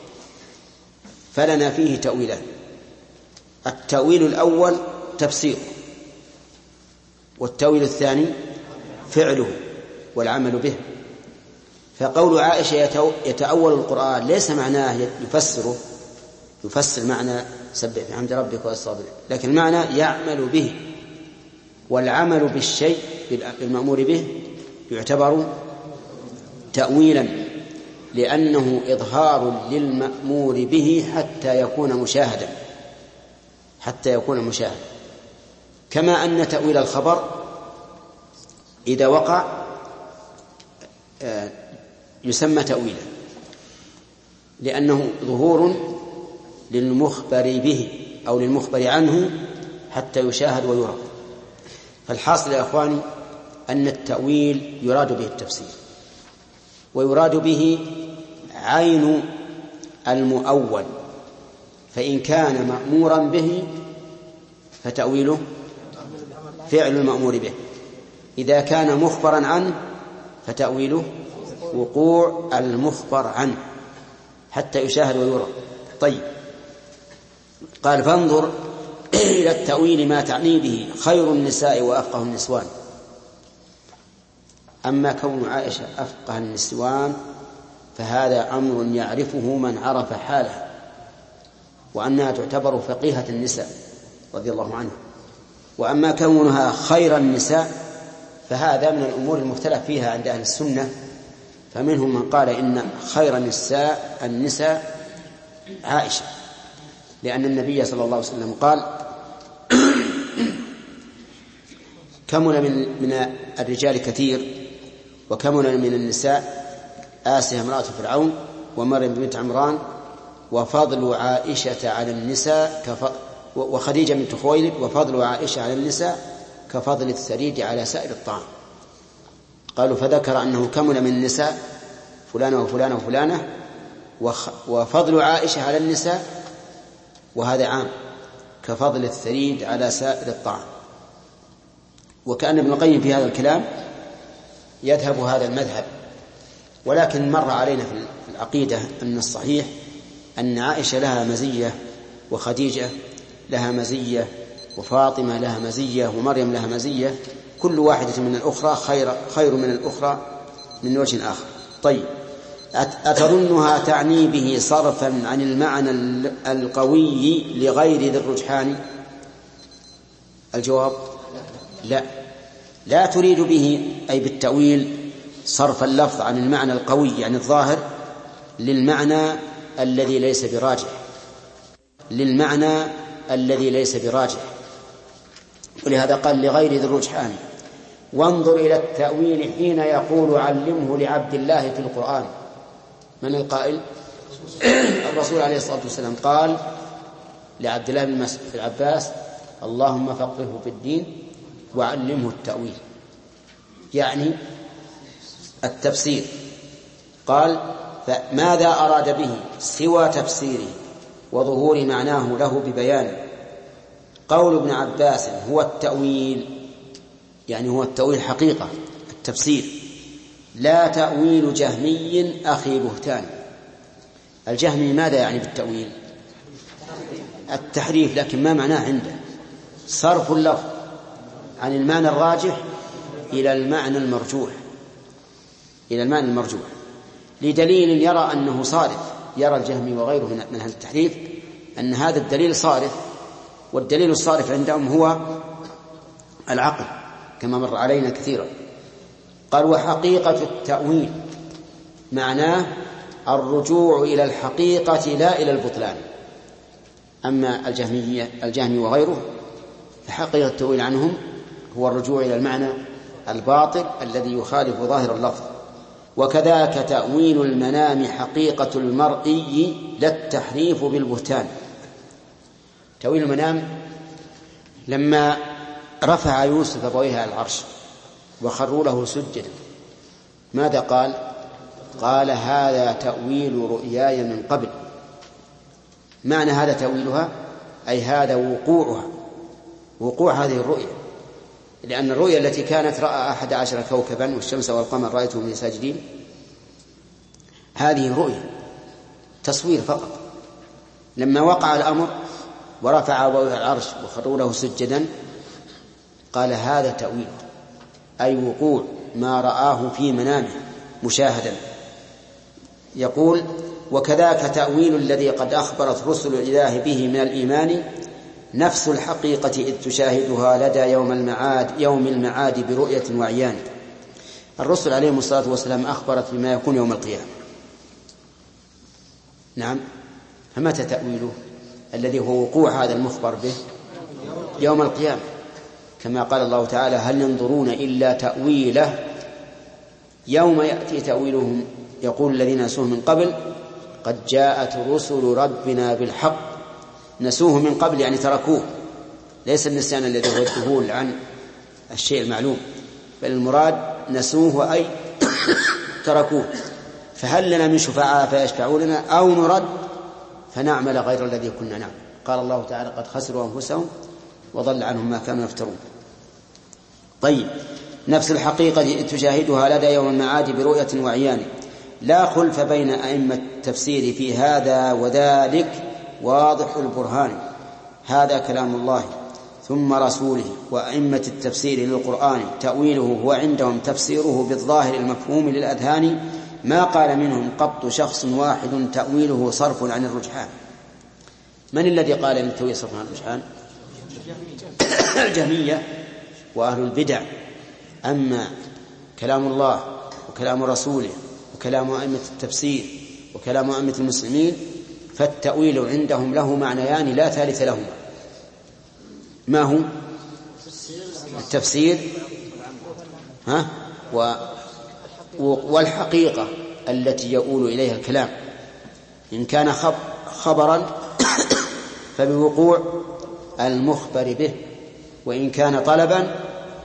Speaker 1: فلنا فيه تأويلان، التأويل الأول تفسير، والتأويل الثاني فعله والعمل به. فقول عائشة يتأول القرآن ليس معناه يفسره يفسر معنى سبح بحمد ربك واستغفره، لكن المعنى يعمل به، والعمل بالشيء المأمور به يعتبر تأويلا، لأنه إظهار للمأمور به حتى يكون مشاهدا حتى يكون مشاهدا كما أن تأويل الخبر إذا وقع يسمى تأويلا، لأنه ظهور للمخبر به أو للمخبر عنه حتى يشاهد ويرى. فالحاصل يا أخواني أن التأويل يراد به التفسير، ويراد به عين المؤول، فإن كان مأمورا به فتأويله فعل المأمور به، إذا كان مخبرا عنه فتأويله وقوع المخبر عنه حتى يشاهد ويرى. طيب، قال فانظر إلى التأويل ما تعني به خير النساء وأفقه النسوان. أما كون عائشة أفقه النسوان فهذا أمر يعرفه من عرف حاله، وأنها تعتبر فقيهة النساء رضي الله عنها. وأما كونها خير النساء فهذا من الأمور المختلف فيها عند أهل السنة، فمنهم من قال إن خير النساء النساء عائشة، لأن النبي صلى الله عليه وسلم قال كمل من, من الرجال كثير وكمل من النساء آسيا امرأة فرعون ومريم بنت عمران وفضل عائشة على النساء كف... وخديجة بنت خويلد وفضل عائشة على النساء كفضل الثريد على سائر الطعام. قالوا فذكر أنه كمل من النساء فلانة وفلانة وفلانة وخ... وفضل عائشة على النساء، وهذا عام، كفضل الثريد على سائر الطعام. وكأن ابن القيم في هذا الكلام يذهب هذا المذهب، ولكن مر علينا في العقيدة أن الصحيح أن عائشة لها مزية وخديجة لها مزية وفاطمة لها مزية ومريم لها مزية، كل واحدة من الأخرى خير, خير من الأخرى من وجه آخر. طيب، أتظنها تعني به صرفا عن المعنى القوي لغير ذي الرجحان؟ الجواب لا، لا تريد به أي بالتأويل صرف اللفظ عن المعنى القوي يعني الظاهر للمعنى الذي ليس براجح، للمعنى الذي ليس براجح، ولهذا قال لغير ذي الرجحان. وانظر إلى التأويل حين يقول علمه لعبد الله في القرآن. من القائل؟ الرسول عليه الصلاة والسلام قال لعبد الله بن العباس اللهم فقهه في الدين وعلمه التأويل، يعني التفسير. قال فماذا أراد به سوى تفسيره وظهور معناه له ببيانه؟ قول ابن عباس هو التأويل، يعني هو التأويل حقيقة التفسير، لا تأويل جهمي أخي بهتان. الجهمي ماذا يعني بالتأويل؟ التحريف، لكن ما معناه عنده؟ صرف اللفظ عن المعنى الراجح إلى المعنى المرجوح، إلى المعنى المرجوح لدليل يرى أنه صارف. يرى الجهمي وغيره من أهل التحريف أن هذا الدليل صارف، والدليل الصارف عندهم هو العقل كما مر علينا كثيرا. قال وحقيقة التأويل معناه الرجوع إلى الحقيقة لا إلى البطلان. أما الجهمية الجهمي وغيره فحقيقة التأويل عنهم هو الرجوع إلى المعنى الباطل الذي يخالف ظاهر اللفظ. وكذاك تأويل المنام حقيقة المرئي لا التحريف بالبهتان. تأويل المنام لما رفع يوسف أبويه على العرش وخروا له سجدا ماذا قال؟ قال هذا تأويل رؤياي من قبل. معنى هذا تأويلها أي هذا وقوعها، وقوع هذه الرؤيا، لأن الرؤيا التي كانت رأى أحد عشر كوكبا والشمس والقمر رأيتهم لي ساجدين، هذه رؤيا تصوير فقط. لما وقع الأمر ورفع أبويه العرش وخروا له سجدا قال هذا تأويل أي وقوع ما رآه في منامه مشاهدا. يقول وكذاك تأويل الذي قد أخبرت رسل الإله به من الإيمان نفس الحقيقة إذ تشاهدها لدى يوم المعاد يوم المعاد برؤية وعيان. الرسل عليهم الصلاة والسلام أخبرت بما يكون يوم القيامة. نعم، فمتى تأويله الذي هو وقوع هذا المخبر به؟ يوم القيامة، كما قال الله تعالى هل ينظرون إلا تأويله يوم يأتي تأويلهم يقول الذين نسوه من قبل قد جاءت رسل ربنا بالحق. نسوه من قبل يعني تركوه، ليس النسيان الذي هو الذهول عن الشيء المعلوم، بل المراد نسوه أي تركوه. فهل لنا من شفعاء فيشفعوا لنا أو نرد فنعمل غير الذي كنا نعمل. قال الله تعالى قد خسروا أنفسهم وضل عنهم ما كانوا يفترون. طيب، نفس الحقيقة تشاهدها لدى يوم المعاد برؤية وعيان لا خلف بين أئمة التفسير في هذا وذلك واضح البرهان. هذا كلام الله ثم رسوله وأئمة التفسير للقرآن تأويله هو عندهم تفسيره بالظاهر المفهوم للأذهان ما قال منهم قط شخص واحد تأويله صرف عن الرجحان. من الذي قال أن التأويل صرف عن الرجحان؟ الجهمية وأهل البدع. أما كلام الله وكلام رسوله وكلام أئمة التفسير وكلام أئمة المسلمين فالتأويل عندهم له معنيان لا ثالث لهما. ما هو؟ التفسير ها و والحقيقة التي يؤول إليها الكلام. إن كان خبرا فبوقوع المخبر به، وإن كان طلبا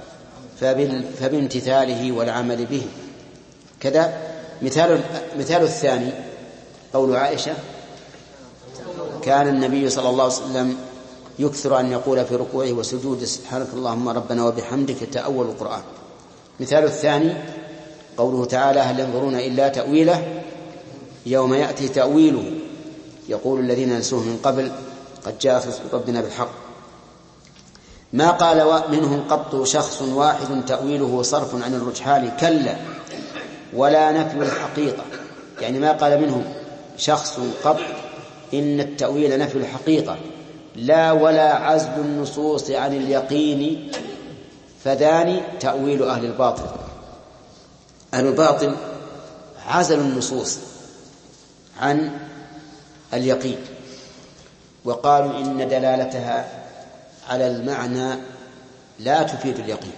Speaker 1: فبامتثاله والعمل به. كذا مثال مثال الثاني قول عائشة كان النبي صلى الله عليه وسلم يكثر أن يقول في ركوعه وسجوده سبحانك اللهم ربنا وبحمدك يتأول القرآن. مثال الثاني قوله تعالى هل ينظرون إلا تأويله يوم يأتي تأويله يقول الذين نسوه من قبل قد جاء رسول ربنا بالحق. ما قال منهم قط شخص واحد تأويله صرف عن الرجحان كلا ولا نفي الحقيقة، يعني ما قال منهم شخص قط إن التأويل نفي الحقيقة لا ولا عزل النصوص عن اليقين، فذاني تأويل أهل الباطل. أهل الباطل عزلوا النصوص عن اليقين، وقالوا إن دلالتها على المعنى لا تفيد اليقين،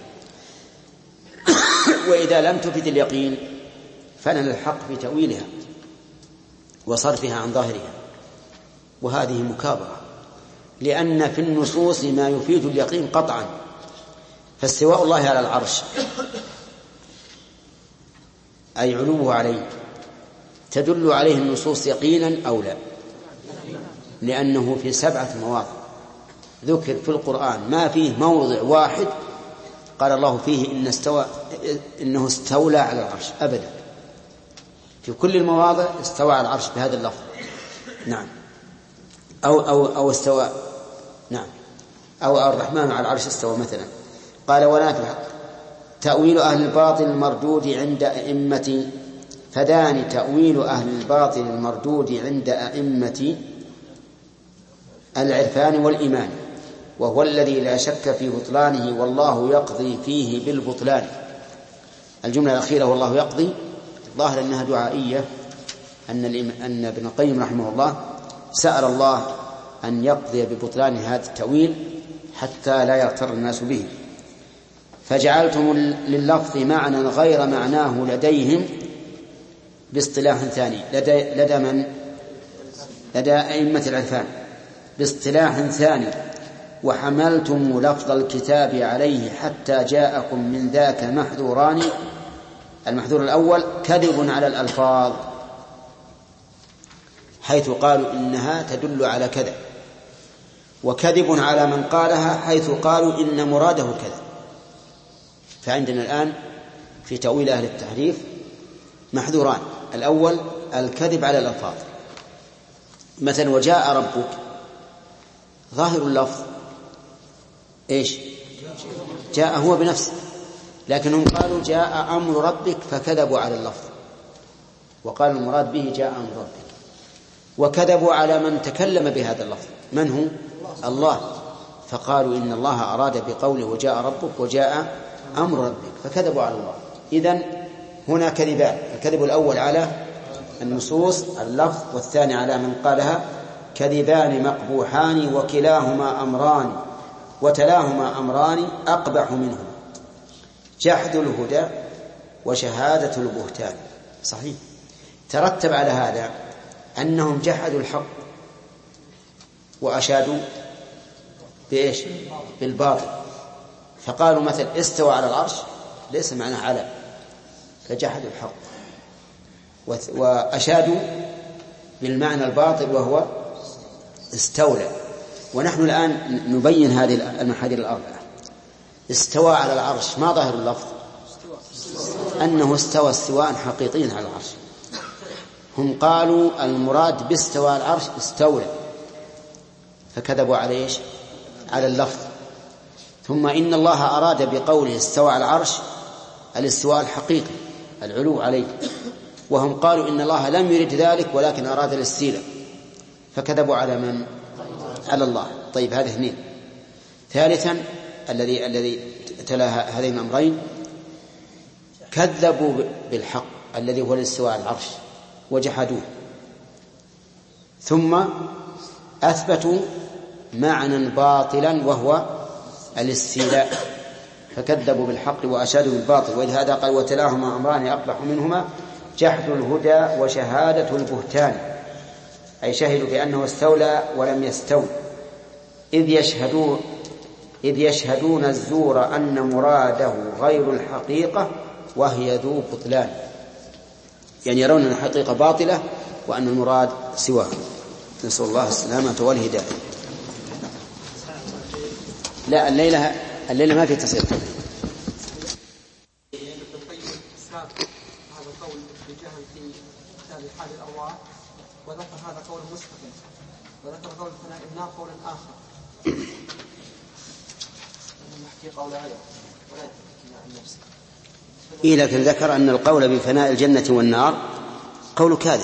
Speaker 1: وإذا لم تفيد اليقين فلنا الحق في تأويلها وصرفها عن ظاهرها، وهذه مكابرة، لأن في النصوص ما يفيد اليقين قطعا. فاستواء الله على العرش أي علوه عليه تدل عليه النصوص يقينا أو لا؟ لأنه في سبعة مواضع ذكر في القرآن ما فيه موضع واحد قال الله فيه إن استوى إنه استولى على العرش أبدا. في كل المواضع استوى على العرش بهذا اللفظ. نعم. أو أو أو استوى نعم أو الرحمن على العرش استوى مثلا. قال ونافع تأويل أهل الباطل المردود عند أئمة فدان تأويل أهل الباطل المردود عند أئمة العرفان والإيمان، وهو الذي لا شك في بطلانه والله يقضي فيه بالبطلان. الجملة الأخيرة والله يقضي ظاهر أنها دعائية، أن أن ابن القيم رحمه الله سأل الله أن يقضي ببطلان هذا التأويل حتى لا يغتر الناس به. فجعلتم لللفظ معنى غير معناه لديهم باصطلاح ثاني لدى, لدى من لدى أئمة العرفان باصطلاح ثاني، وحملتم لفظ الكتاب عليه حتى جاءكم من ذاك محذوران. المحذور الأول كذب على الألفاظ حيث قالوا إنها تدل على كذا، وكذب على من قالها حيث قالوا إن مراده كذا. فعندنا الآن في تأويل أهل التحريف محذوران. الأول الكذب على الألفاظ، مثلا وجاء ربك ظاهر اللفظ إيش؟ جاء هو بنفسه، لكنهم قالوا جاء أمر ربك فكذبوا على اللفظ وقالوا المراد به جاء أمر ربك، وكذبوا على من تكلم بهذا اللفظ من هو؟ الله، فقالوا إن الله أراد بقوله وجاء ربك وجاء أمر ربك فكذبوا على الله. إذن هنا كذبان، الكذب الأول على النصوص اللفظ، والثاني على من قالها، كذبان مقبوحان وكلاهما أمران وتلاهما أمران أقبح منهما جحد الهدى وشهادة البهتان. صحيح، ترتب على هذا أنهم جحدوا الحق وأشادوا بإيش؟ بالباطل، فقالوا مثل استوى على العرش ليس معناه على، فجحدوا الحق وأشادوا بالمعنى الباطل وهو استولى. ونحن الآن نبين هذه المحاذير الأربعة. استوى على العرش ما ظاهر اللفظ؟ أنه استوى استواء حقيقيا على العرش. هم قالوا المراد باستوى على العرش استولى، فكذبوا على إيش؟ على اللفظ. ثم إن الله أراد بقوله استوى على العرش الاستواء الحقيقي العلو عليه، وهم قالوا إن الله لم يرد ذلك ولكن أراد الاستيلاء، فكذبوا على من؟ على الله. طيب، هذا اثنين. ثالثا الذي الذي تلا هذين الأمرين كذبوا بالحق الذي هو الاستواء على العرش وجحدوه، ثم أثبتوا معنى باطلا وهو الاستيلاء، فكذبوا بالحق وأشادوا بالباطل. ولهذا قال وتلاهما أمران أقبح منهما جحد الهدى وشهادة البهتان، أي شهدوا بأنه استولى ولم يستول، إذ يشهدون إذ يشهدون الزور أن مراده غير الحقيقة وهي ذو بطلان، يعني يرون أن الحقيقة باطلة وأن المراد سواه. نسأل الله السلامة والهداية. لا، الليلة الليلة ما في تصير.
Speaker 3: هذا القول بجهل في كتاب حال الأرواح، وذكر هذا قول مستقل، وذكر قول فناء النار قولا آخر. نحكي قول هذا ولا يحكي عن نفسه.
Speaker 1: إيه، لكن ذكر أن القول بفناء الجنة والنار قول كاذب.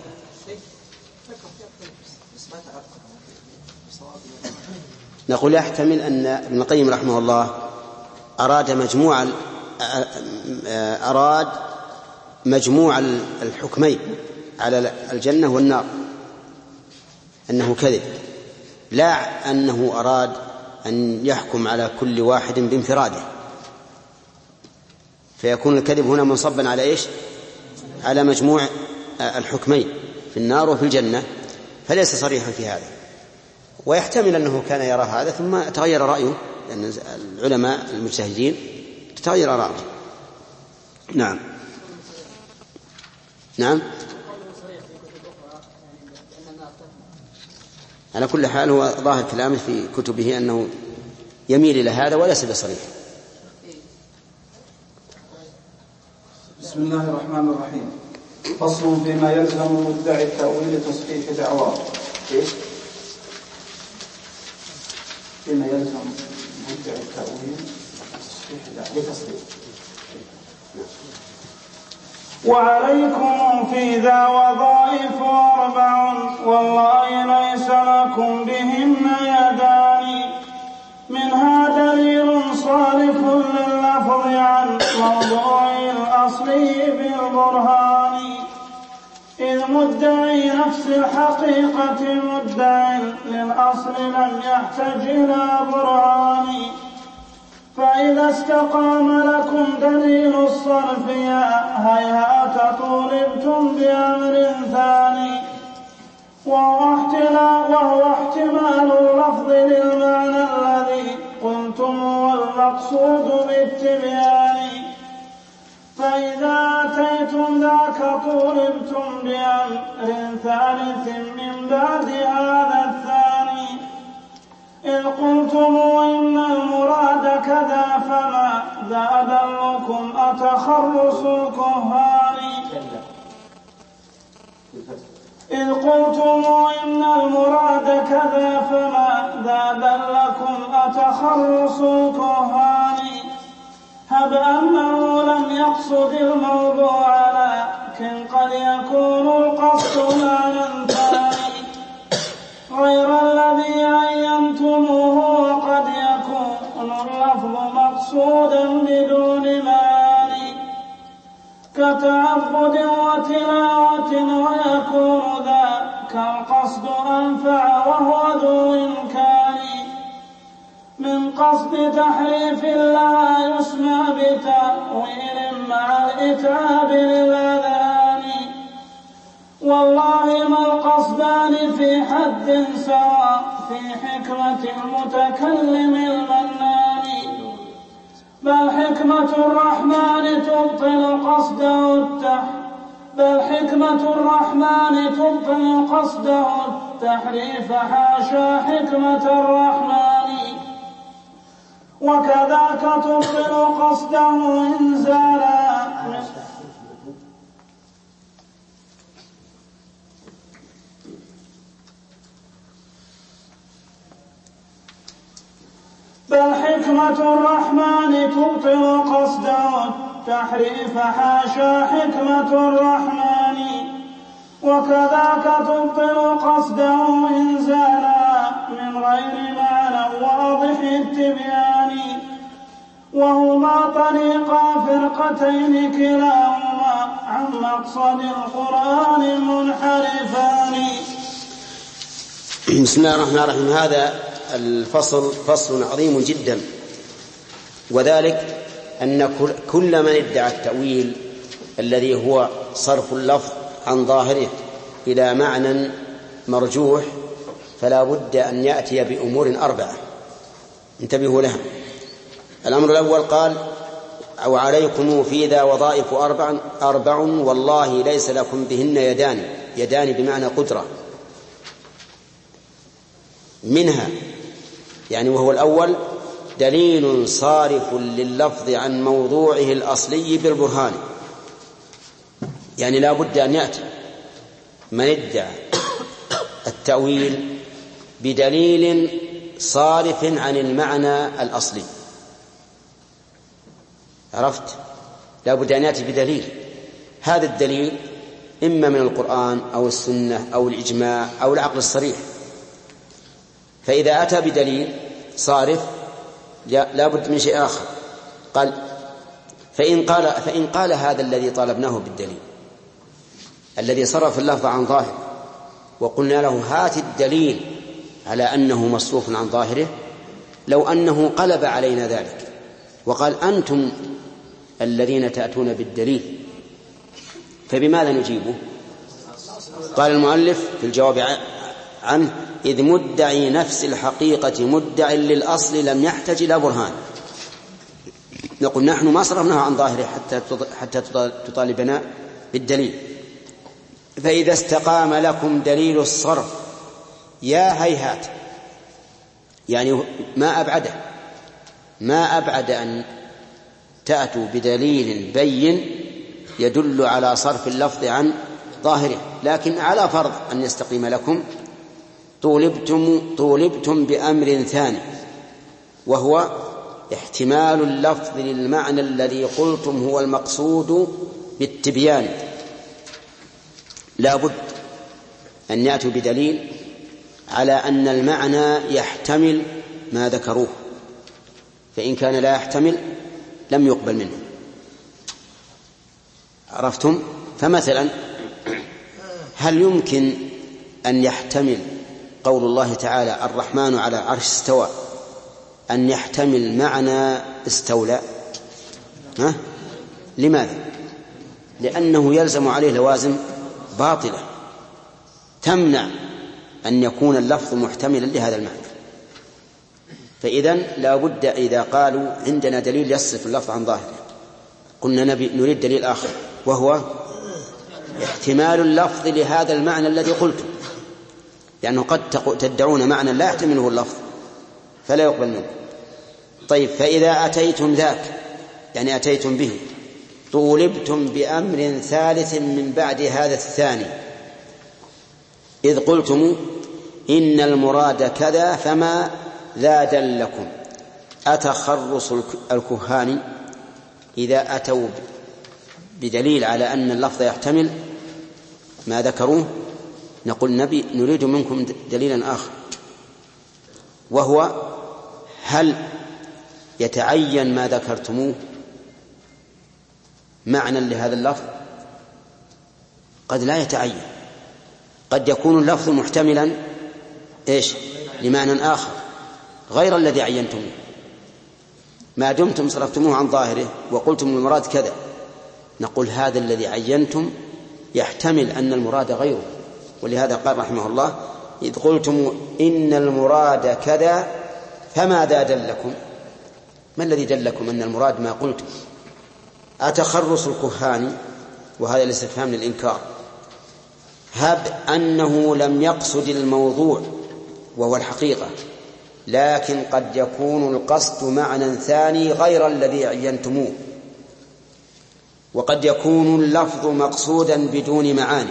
Speaker 1: نقول يحتمل أن ابن القيم رحمه الله أراد مجموع أراد مجموع الحكمين على الجنة والنار أنه كذب، لا أنه أراد أن يحكم على كل واحد بانفراده، فيكون الكذب هنا منصبا على إيش؟ على مجموع الحكمين في النار وفي الجنة، فليس صريحا في هذا. ويحتمل أنه كان يرى هذا ثم تغير رأيه، لأن العلماء المجتهدين تتغير رأيه. نعم نعم على كل حال هو ظاهر كلامه في كتبه أنه يميل إلى هذا وليس بصريح.
Speaker 4: بسم الله الرحمن الرحيم. فصل فيما يلزم مدعي التأويل تصحيح دعواه. إيش؟ فيما يلزم مدعي التأويل تصحيح دعواه.
Speaker 2: وعليكم في ذا وظائف أربع والله ليس لكم بهن يدان، منها دليل صارف لللفظ عن موضوع الأصلي بالبرهان، إذ مدعي نفس الحقيقة مدعي للأصل لم يحتج إلى برهان، فإذا استقام لكم دليل الصرف يا هيهات طولبتم بأمر ثاني، وهو احتمال اللفظ للمعنى الذي قلتم هو المقصود بالتبيان، فإذا أتيتم ذاك طولبتم بأمر ثالث من بعد هذا الثاني، إذ قلتم إن المراد كذا فما ذا أدلكم أتخرص الكهان، إذ قلتم إن المراد كذا فما ذا أدلكم أتخرص الكهان، هب أنه لم يقصد الموضوع لكن قد يكون القصد معنى ثاني غير الذي عينتموه، وقد يكون اللفظ مقصودا بدون معاني كتعبد وتلاوة، ويكون ذاك القصد أنفع وهو ذو إمكان من قصد تحريف لا يسمى بتأويل مع الإتعاب للأذان، والله ما القصدان في حد سواء في حكمة المتكلم المنان، بل حكمة الرحمن تبطل قصده التح بل حكمة الرحمن تبطل قصده التحريف حاشا حكمة الرحمن، وكذاك تبطل قصده إنزالا بل حكمة الرحمن تبطل قصده التحريف حاشا حكمة الرحمن، وكذاك تبطل قصده إنزالا من غير معنى واضح التبيان، وهما طريقا فرقتين كلاهما عن مقصد القرآن منحرفان.
Speaker 1: بسم الله الرحمن الرحيم. هذا الفصل فصل عظيم جدا، وذلك أن كل من ادعى التأويل الذي هو صرف اللفظ عن ظاهره إلى معنى مرجوح فلا بد أن يأتي بأمور أربعة انتبهوا لها. الأمر الأول قال أو عليكم في ذا وظائف أربع, أربع والله ليس لكم بهن يدان. يدان بمعنى قدرة، منها يعني وهو الأول دليل صارف لللفظ عن موضوعه الأصلي بالبرهان، يعني لا بد أن يأتي من ادعى التأويل بدليل صارف عن المعنى الأصلي. عرفت؟ لا بد أن يأتي بدليل، هذا الدليل إما من القرآن أو السنة أو الإجماع أو العقل الصريح. فإذا أتى بدليل صارف لا بد من شيء آخر. قال فإن قال فإن قال هذا الذي طالبناه بالدليل الذي صرف اللفظ عن ظاهر وقلنا له هات الدليل على أنه مصروف عن ظاهره لو أنه قلب علينا ذلك وقال أنتم الذين تأتون بالدليل، فبماذا نجيبه؟ قال المؤلف في الجواب عنه: إذ مدعي نفس الحقيقة مدعي للأصل لم يحتج إلى برهان. نقول نحن ما صرفناه عن ظاهره حتى حتى تطالبنا بالدليل. فإذا استقام لكم دليل الصرف يا هيهات، يعني ما أبعده ما أبعد أن تأتوا بدليل بين يدل على صرف اللفظ عن ظاهره، لكن على فرض أن يستقيم لكم طولبتم, طولبتم بأمر ثاني، وهو احتمال اللفظ للمعنى الذي قلتم هو المقصود بالتبيان. لا بد أن يأتوا بدليل على أن المعنى يحتمل ما ذكروه، فإن كان لا يحتمل لم يقبل منه. عرفتم؟ فمثلا هل يمكن أن يحتمل قول الله تعالى الرحمن على عرش استوى أن يحتمل معنى استولى؟ ها؟ لماذا؟ لأنه يلزم عليه لوازم باطلة تمنع أن يكون اللفظ محتملا لهذا المعنى. فإذن لا بد إذا قالوا عندنا دليل يصرف اللفظ عن ظاهره قلنا نريد دليل آخر، وهو احتمال اللفظ لهذا المعنى الذي قلته، لأنه قد تدعون معنى لا يحتمله اللفظ فلا يقبل منه. طيب، فإذا أتيتم ذاك يعني أتيتم به طولبتم بأمر ثالث من بعد هذا الثاني، إذ قلتم إن المراد كذا فما ذا دلكم. أتخرص الكهان إذا أتوا بدليل على أن اللفظ يحتمل ما ذكروه نقول نبي نريد منكم دليلا آخر، وهو هل يتعين ما ذكرتموه معنى لهذا اللفظ؟ قد لا يتعين، قد يكون اللفظ محتملا إيش لمعنى آخر غير الذي عينتموه، ما دمتم صرفتموه عن ظاهره وقلتم المراد كذا نقول هذا الذي عينتم يحتمل أن المراد غيره. ولهذا قال رحمه الله إذ قلتم إن المراد كذا فماذا دلكم؟ ما الذي دلكم أن المراد ما قلتم؟ أتخرص الكهان، وهذا الاستفهام للإنكار، هب أنه لم يقصد الموضوع وهو الحقيقة، لكن قد يكون القصد معنى ثاني غير الذي عينتموه، وقد يكون اللفظ مقصودا بدون معاني.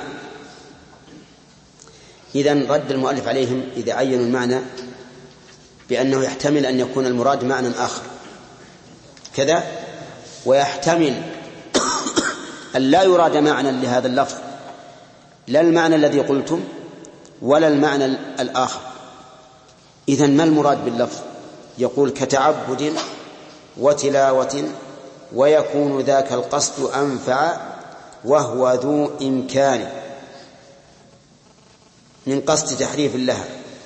Speaker 1: إذن رد المؤلف عليهم إذا عينوا المعنى بأنه يحتمل أن يكون المراد معنى آخر كذا، ويحتمل أن لا يراد معنى لهذا اللفظ لا المعنى الذي قلتم ولا المعنى الآخر. إذن ما المراد باللفظ؟ يقول كتعبد وتلاوة ويكون ذاك القصد أنفع وهو ذو إمكان من قصد تحريف لها.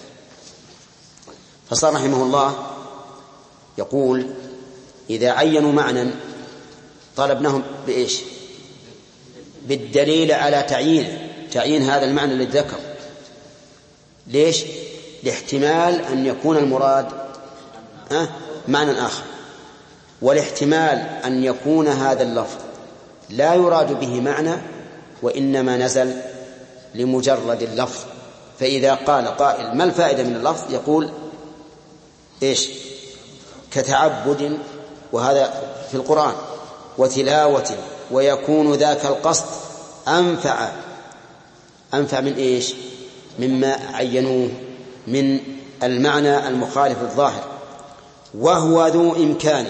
Speaker 1: فصار رحمه الله يقول إذا عينوا معنى طلبناهم بإيش؟ بالدليل على تعيين تعيين هذا المعنى الذي ذكر. ليش؟ لاحتمال أن يكون المراد أه؟ معنى آخر، والاحتمال أن يكون هذا اللفظ لا يراد به معنى وإنما نزل لمجرد اللفظ. فإذا قال قائل ما الفائدة من اللفظ؟ يقول إيش؟ كتعبد، وهذا في القرآن، وتلاوة ويكون ذاك القصد أنفع أنفع من إيش؟ مما عينوه من المعنى المخالف الظاهر، وهو ذو إمكان.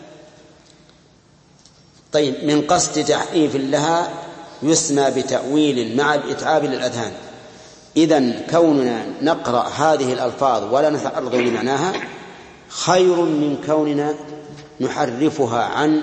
Speaker 1: طيب، من قصد تحريف لها يسمى بتأويل مع الإتعاب للأذهان. إذن كوننا نقرأ هذه الألفاظ ولا نتعرض لمعناها خير من كوننا نحرفها عن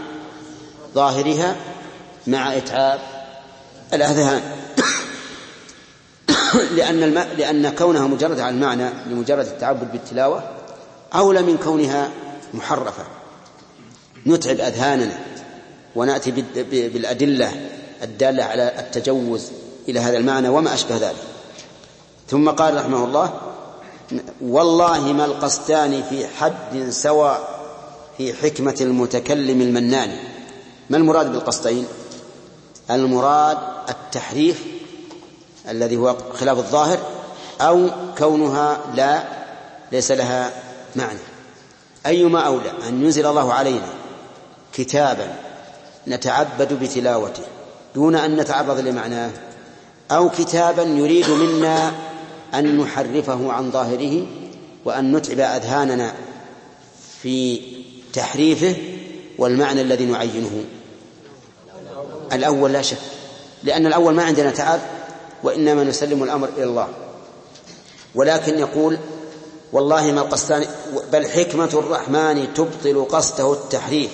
Speaker 1: ظاهرها مع إتعاب الأذهان. لأن, الم... لأن كونها مجرد عن المعنى لمجرد التعبد بالتلاوة أولى من كونها محرفة نتعب أذهاننا ونأتي بالأدلة الدالة على التجوز إلى هذا المعنى وما أشبه ذلك. ثم قال رحمه الله: والله ما القصدان في حد سواء في حكمة المتكلم المنان. ما المراد بالقصدين؟ المراد التحريف الذي هو خلاف الظاهر، أو كونها لا ليس لها معنى. أيما أولى أن ينزل الله علينا كتابا نتعبد بتلاوته دون أن نتعرض لمعناه، أو كتابا يريد منا أن نحرفه عن ظاهره وأن نتعب أذهاننا في تحريفه والمعنى الذي نعينه؟ الأول لا شك، لأن الأول ما عندنا تعب وإنما نسلم الأمر إلى الله. ولكن يقول: والله ما القصدان بل حكمة الرحمن تبطل قصده التحريف.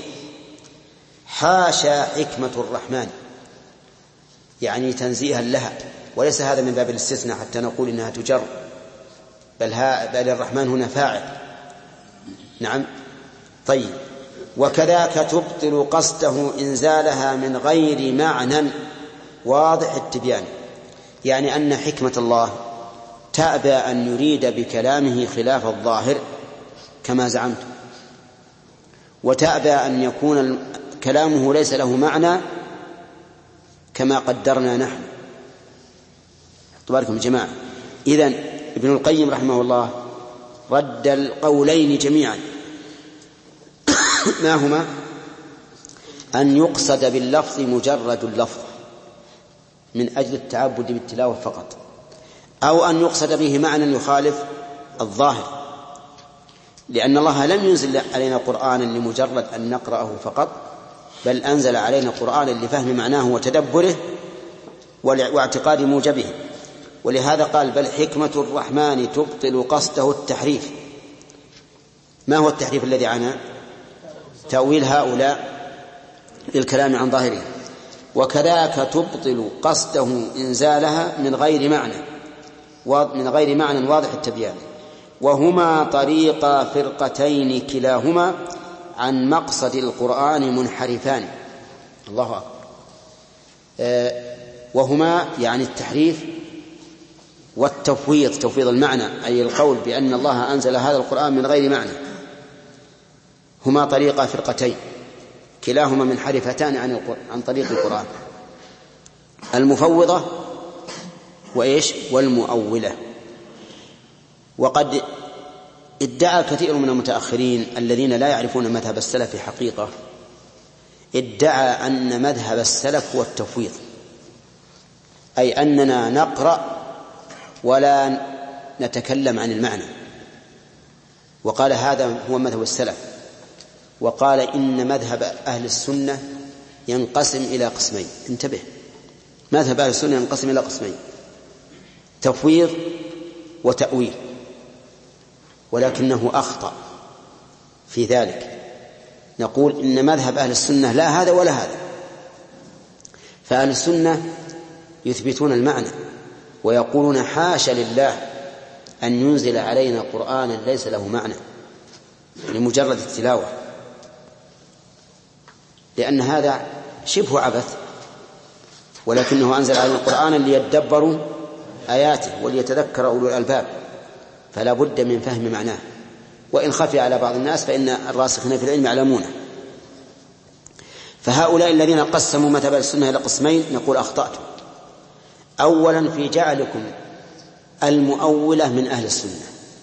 Speaker 1: حاشا حكمة الرحمن، يعني تنزيها لها، وليس هذا من باب الاستثناء حتى نقول إنها تجر، بل, ها بل الرحمن هنا فاعل. نعم. طيب. وكذاك تبطل قصده إنزالها من غير معنى واضح التبيان، يعني أن حكمة الله تأبى أن يريد بكلامه خلاف الظاهر كما زعمت، وتأبى أن يكون كلامه ليس له معنى كما قدرنا نحن. تباركم الجماعة. إذن ابن القيم رحمه الله رد القولين جميعا. ما هما؟ أن يقصد باللفظ مجرد اللفظ من أجل التعبد بالتلاوة فقط، أو أن يقصد به معنى يخالف الظاهر، لأن الله لم ينزل علينا قرآنا لمجرد أن نقرأه فقط، بل أنزل علينا قرآنا لفهم معناه وتدبره واعتقاد موجبه. ولهذا قال: بل حكمة الرحمن تبطل قصده التحريف. ما هو التحريف الذي عناه؟ تأويل هؤلاء للكلام عن ظاهره. وكذاك تبطل قصده إنزالها من غير معنى من غير معنى واضح التبيان. وهما طريقا فرقتين كلاهما عن مقصد القرآن منحرفان. الله أكبر. أه وهما يعني التحريف والتفويض، توفيض المعنى، أي القول بأن الله أنزل هذا القرآن من غير معنى. هما طريقا فرقتين كلاهما منحرفتان عن عن طريق القرآن: المفوضة وإيش والمؤولة. وقد ادعى كثير من المتأخرين الذين لا يعرفون مذهب السلف حقيقة، ادعى أن مذهب السلف هو التفويض، أي أننا نقرأ ولا نتكلم عن المعنى. وقال هذا هو مذهب السلف. وقال إن مذهب أهل السنة ينقسم إلى قسمين. انتبه، مذهب أهل السنة ينقسم إلى قسمين: تفويض وتأويل. ولكنه أخطأ في ذلك. نقول إن مذهب أهل السنة لا هذا ولا هذا. فأهل السنة يثبتون المعنى ويقولون: حاشا لله أن ينزل علينا قرآنا ليس له معنى لمجرد التلاوة، لأن هذا شبه عبث، ولكنه أنزل علينا قرآنا ليدبروا آياته وليتذكر أولو الألباب، فلا بد من فهم معناه، وإن خفي على بعض الناس فإن الراسخين في العلم يعلمونه. فهؤلاء الذين قسموا مذهب السنة إلى قسمين نقول: أخطأتم. أولا في جعلكم المؤولة من أهل السنة،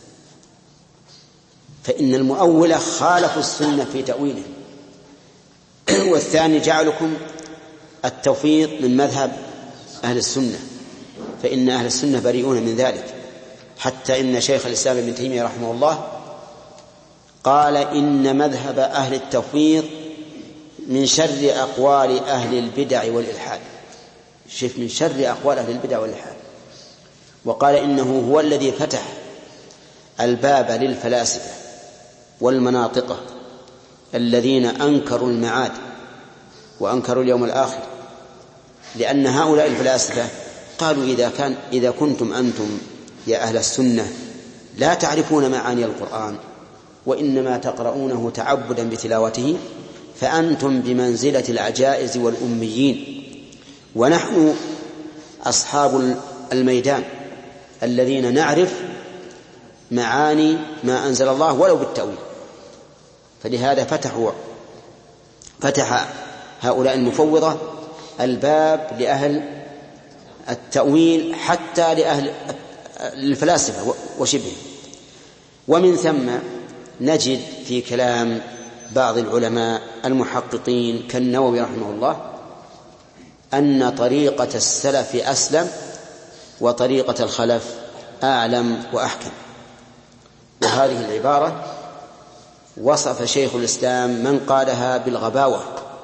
Speaker 1: فإن المؤولة خالفوا السنة في تأويله. والثاني جعلكم التوفيض من مذهب أهل السنة، فإن أهل السنة بريئون من ذلك. حتى إن شيخ الإسلام ابن تيمية رحمه الله قال: إن مذهب أهل التفويض من شر أقوال أهل البدع والإلحاد. شف من شر أقوال أهل البدع والإلحاد. وقال: إنه هو الذي فتح الباب للفلاسفة والمناطقة الذين أنكروا المعاد وأنكروا اليوم الآخر، لأن هؤلاء الفلاسفة قالوا إذا كان إذا كنتم أنتم يا أهل السنة لا تعرفون معاني القرآن وإنما تقرؤونه تعبدا بتلاوته فأنتم بمنزلة العجائز والأميين، ونحن أصحاب الميدان الذين نعرف معاني ما أنزل الله ولو بالتأويل. فلهذا فتحوا فتح هؤلاء المفوضة الباب لأهل التأويل حتى لأهل الفلاسفة وشبه. ومن ثم نجد في كلام بعض العلماء المحققين كالنووي رحمه الله أن طريقة السلف أسلم وطريقة الخلف أعلم وأحكم. وهذه العبارة وصف شيخ الإسلام من قالها بالغباوة،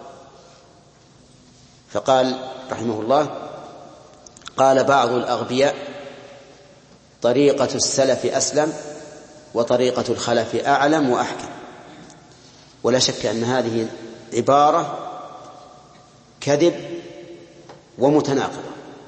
Speaker 1: فقال رحمه الله: قال بعض الأغبياء طريقة السلف أسلم وطريقة الخلف أعلم وأحكم. ولا شك أن هذه عبارة كذب ومتناقضة.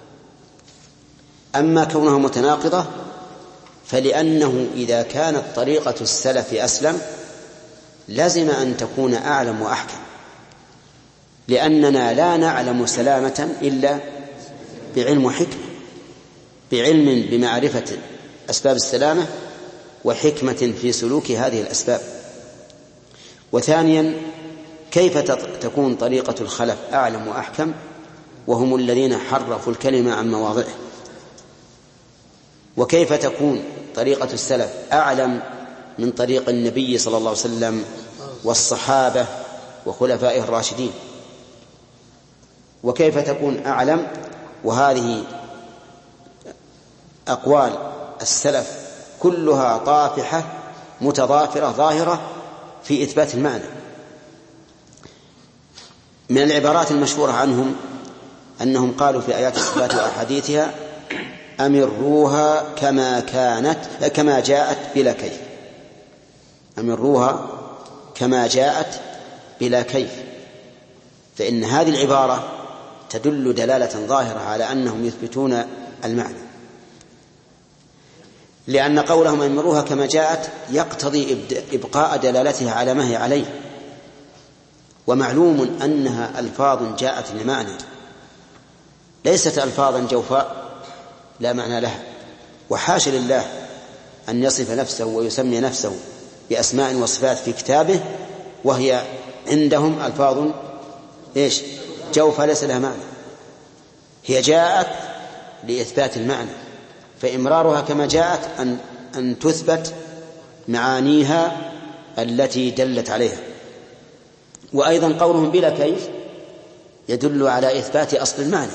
Speaker 1: أما كونها متناقضة فلأنه إذا كانت طريقة السلف أسلم لازم أن تكون أعلم وأحكم، لأننا لا نعلم سلامة إلا بعلم وحكمة، بعلم بمعرفة أسباب السلامة وحكمة في سلوك هذه الأسباب. وثانيا كيف تكون طريقة الخلف أعلم وأحكم وهم الذين حرفوا الكلمة عن مواضعه؟ وكيف تكون طريقة السلف أعلم من طريق النبي صلى الله عليه وسلم والصحابة وخلفائه الراشدين؟ وكيف تكون أعلم وهذه أقوال السلف كلها طافحة متضافرة ظاهرة في إثبات المعنى؟ من العبارات المشهورة عنهم أنهم قالوا في آيات الصفات وأحاديثها: أمروها كما كانت كما جاءت بلا كيف. أمروها كما جاءت بلا كيف. فإن هذه العبارة تدل دلالة ظاهرة على أنهم يثبتون المعنى، لأن قولهم أمروها كما جاءت يقتضي إبقاء دلالتها على ما هي عليه. ومعلوم أنها ألفاظ جاءت لمعنى، ليست ألفاظا جوفاء لا معنى لها. وحاشا لله أن يصف نفسه ويسمي نفسه بأسماء وصفات في كتابه وهي عندهم ألفاظ إيش؟ جوفاء ليس لها معنى. هي جاءت لإثبات المعنى، فإمرارها كما جاءت أن, أن تثبت معانيها التي دلت عليها. وأيضا قولهم بلا كيف يدل على إثبات أصل المعنى،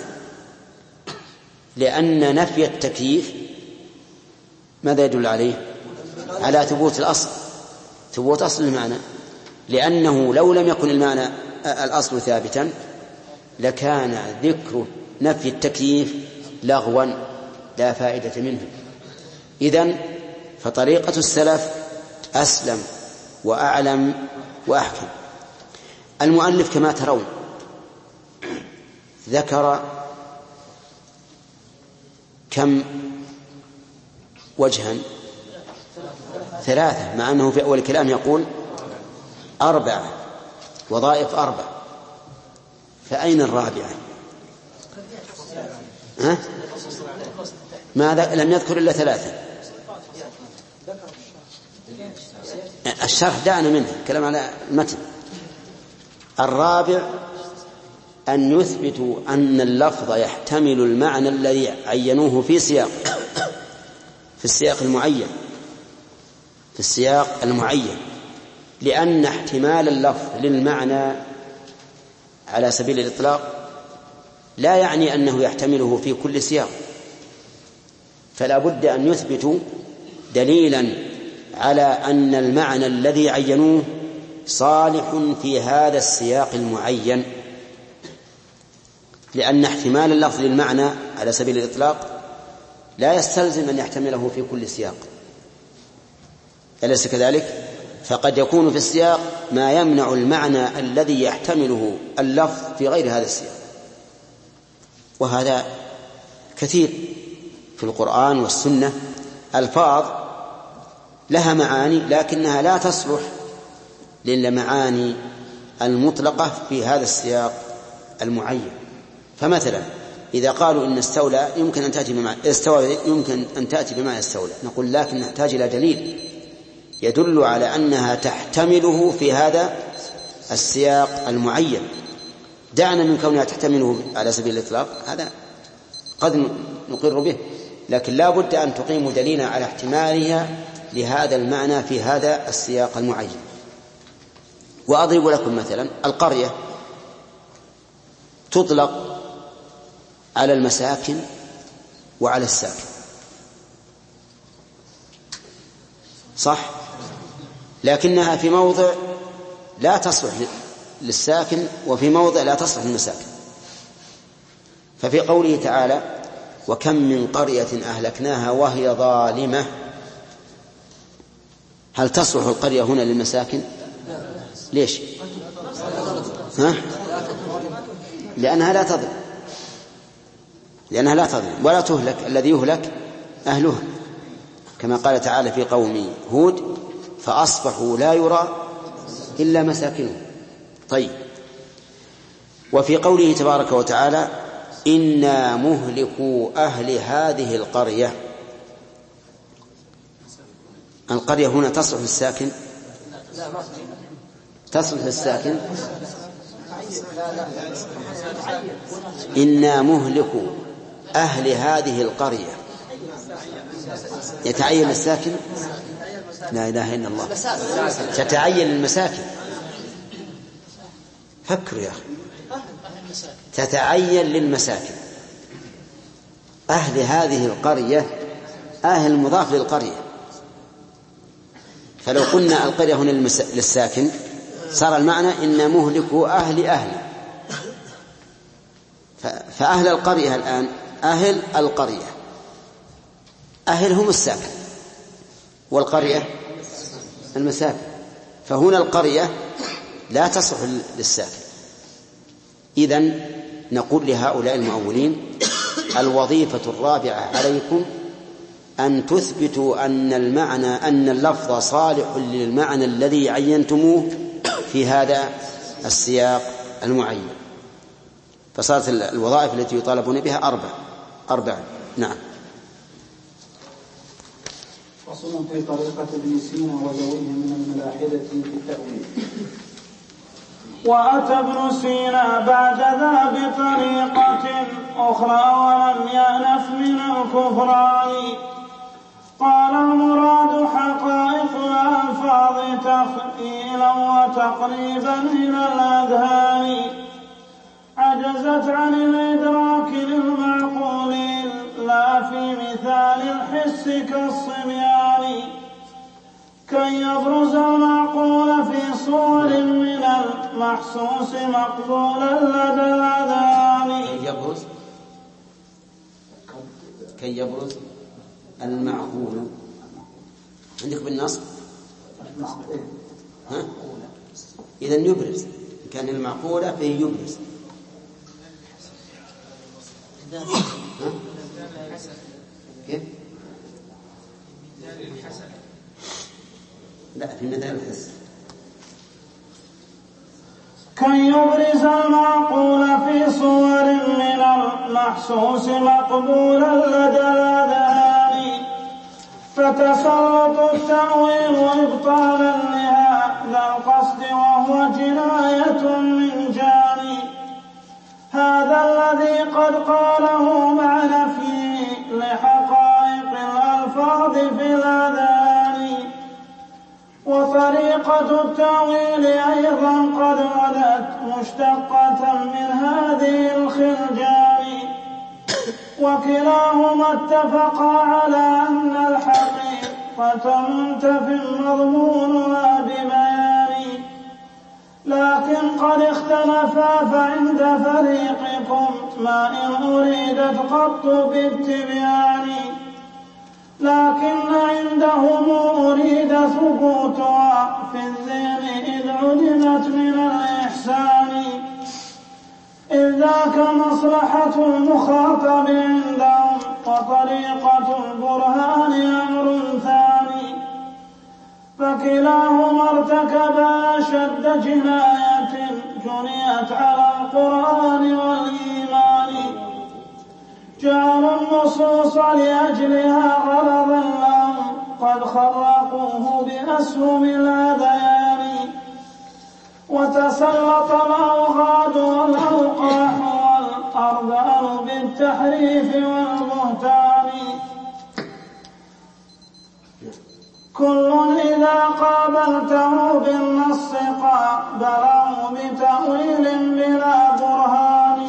Speaker 1: لأن نفي التكييف ماذا يدل عليه؟ على ثبوت الأصل، ثبوت أصل المعنى، لأنه لو لم يكن المعنى الأصل ثابتا لكان ذكر نفي التكييف لغوا لا فائدة منه. إذن فطريقة السلف أسلم وأعلم وأحكم. المؤلف كما ترون ذكر كم وجها؟ ثلاثة، مع أنه في أول الكلام يقول أربعة، وظائف أربع، فأين الرابعة؟ ها؟ ماذا؟ لم يذكر إلا ثلاثة. الشرح دعنا منه، كلام على المتن. الرابع أن يثبتوا أن اللفظ يحتمل المعنى الذي عينوه في سياق في السياق المعين في السياق المعين لأن احتمال اللفظ للمعنى على سبيل الإطلاق لا يعني أنه يحتمله في كل سياق، فلا بد أن يثبتوا دليلا على أن المعنى الذي عينوه صالح في هذا السياق المعين، لأن احتمال اللفظ للمعنى على سبيل الإطلاق لا يستلزم أن يحتمله في كل سياق، أليس كذلك؟ فقد يكون في السياق ما يمنع المعنى الذي يحتمله اللفظ في غير هذا السياق، وهذا كثير في القرآن والسنة ألفاظ لها معاني لكنها لا تصلح للمعاني المطلقة في هذا السياق المعين. فمثلا إذا قالوا إن استولى يمكن أن تأتي بمعنى استوى يمكن أن تأتي بمعنى استولى، نقول لكن نحتاج إلى دليل يدل على أنها تحتمله في هذا السياق المعين. دعنا من كونها تحتمله على سبيل الإطلاق، هذا قد نقر به، لكن لا بد أن تقيم دليلا على احتمالها لهذا المعنى في هذا السياق المعين. وأضرب لكم مثلا القرية تطلق على المساكن وعلى الساكن، صح؟ لكنها في موضع لا تصلح للساكن وفي موضع لا تصلح للمساكن. ففي قوله تعالى وكم من قرية أهلكناها وهي ظالمة، هل تصلح القرية هنا للمساكن؟ ليش؟ ها؟ لأنها لا تظلم، لأنها لا تظلم ولا تهلك، الذي يهلك أهلها، كما قال تعالى في قوم هود فأصبحوا لا يرى إلا مساكنهم. طيب، وفي قوله تبارك وتعالى إنا مهلكوا أهل هذه القرية، القرية هنا تصلح للساكن؟ تصلح للساكن. إنا مهلكوا أهل هذه القرية يتعين للساكن؟ لا إله إلا الله، تتعين للمساكن. فكروا يا أخي، تتعين للمساكن. أهل هذه القرية أهل مضاف للقرية، فلو قلنا القرية هنا للساكن صار المعنى إن مهلكوا أهل أهل، فأهل القرية الآن أهل القرية، أهل هم الساكن والقرية المساكن، فهنا القرية لا تصح للساكن. إذن نقول لهؤلاء المؤولين الوظيفة الرابعة عليكم أن تثبتوا أن المعنى أن اللفظ صالح للمعنى الذي عينتموه في هذا السياق المعين. فصارت الوظائف التي يطالبون بها أربع أربع نعم.
Speaker 4: فصل في طريقة ابن سينا وذويه من الملاحدة في التأويل.
Speaker 2: وأتى ابن سينا بعد ذا بطريقة أخرى ولم يأنف من الكفران. قال المراد حقائق الألفاظ تخيلا وتقريبا إلى الأذهان، عجزت عن الإدراك للمعقول لا في مثال الحس كالصبيان، كي يبرز المعقول في صور من المحسوس مقبولا لدى الأذهان.
Speaker 1: كي يبرز كي يبرز المعقول عندك بالنصب، ها؟ إذن يبرز، كان المعقولة فيه يبرز. ها؟ كيف؟ لا، في مثال الحس.
Speaker 2: كي يبرز المعقول في صور من المحسوس مقبولا لدى الأذهان، فتسلط التأويل إبطالا لهذا القصد وهو جناية من جاني. هذا الذي قد قاله مع نفيه لحقائق الألفاظ في الأذهان. وطريقة التأويل أيضا قد غدت مشتقة من هذه الخلجان، وكلاهما اتفقا على أن الحقيقة منتف مضمونها ببيان، لكن قد اختلفا فعند فريقكم ما إن أريدت قط بالتبيان، لكن عندهم أريد ثبوتها في الذهن إذ علمت من الإحسان، إذ ذاك مصلحة المخاطب عندهم وطريقة البرهان أمر ثاني، فكلاهما ارتكبا أشد جناية جنيت على القرآن والإيمان، جعلوا النصوص لأجلها غرضا لهم قد خرقوه بأسهم الهذيان، وتسلط الأوغاد والأوقاح والأرذل بالتحريف والبهتان، كل إذا قابلته بالنص قابله بتأويل بلا برهان،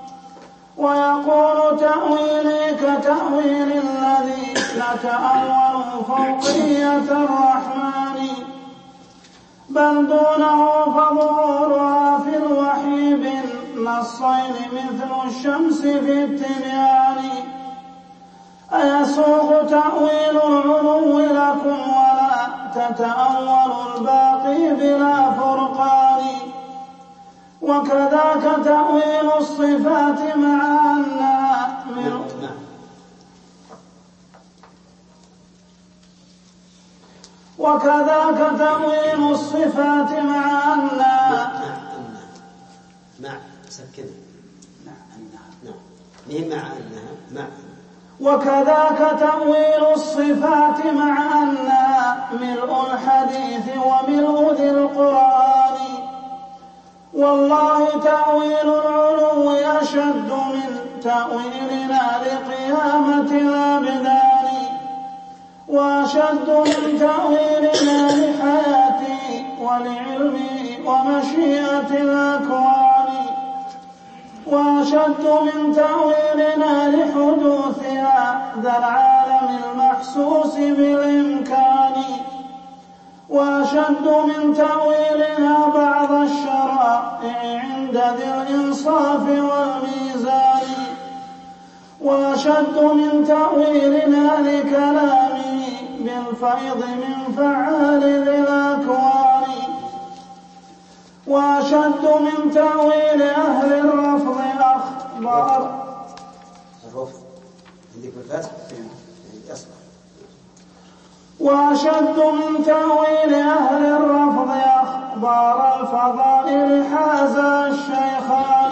Speaker 2: ويقول تأويلي كتأويل الذي نتأول فوقية الرحمن، بل دونه فظهورها في الوحي بالنصين مثل الشمس في التبيان، أيسوغ تأويل العلو لكم ولا تتأول الباقي بلا فرقان، وكذاك تأويل الصفات مع أنها من وكذاك تأويل الصفات مع أنها
Speaker 1: مع سكن مع أنها نعم ليه مع أنها مع
Speaker 2: وكذاك تأويل الصفات مع أنها ملء الحديث وملء ذي القرآن، والله تأويل العلو أشد من تأويلنا لقيامة الأبدان، وأشد من تأويلنا لحياته ولعلمه ومشيئة الأكوان، وأشد من تأويلنا لحدوثها ذا العالم المحسوس بالإمكان، وأشد من تأويلنا بعض الشرائع عند ذي الإنصاف والميزان، وأشد من تأويلنا لكلامه بالفيض من فعال ذي الأكوان، وأشد من تأويل أهل الرفض أخبار
Speaker 1: الرفض عندك بالفتح أصبح
Speaker 2: وأشد من تأويل أهل الرفض أخبار الفضائل حاز الشيخان،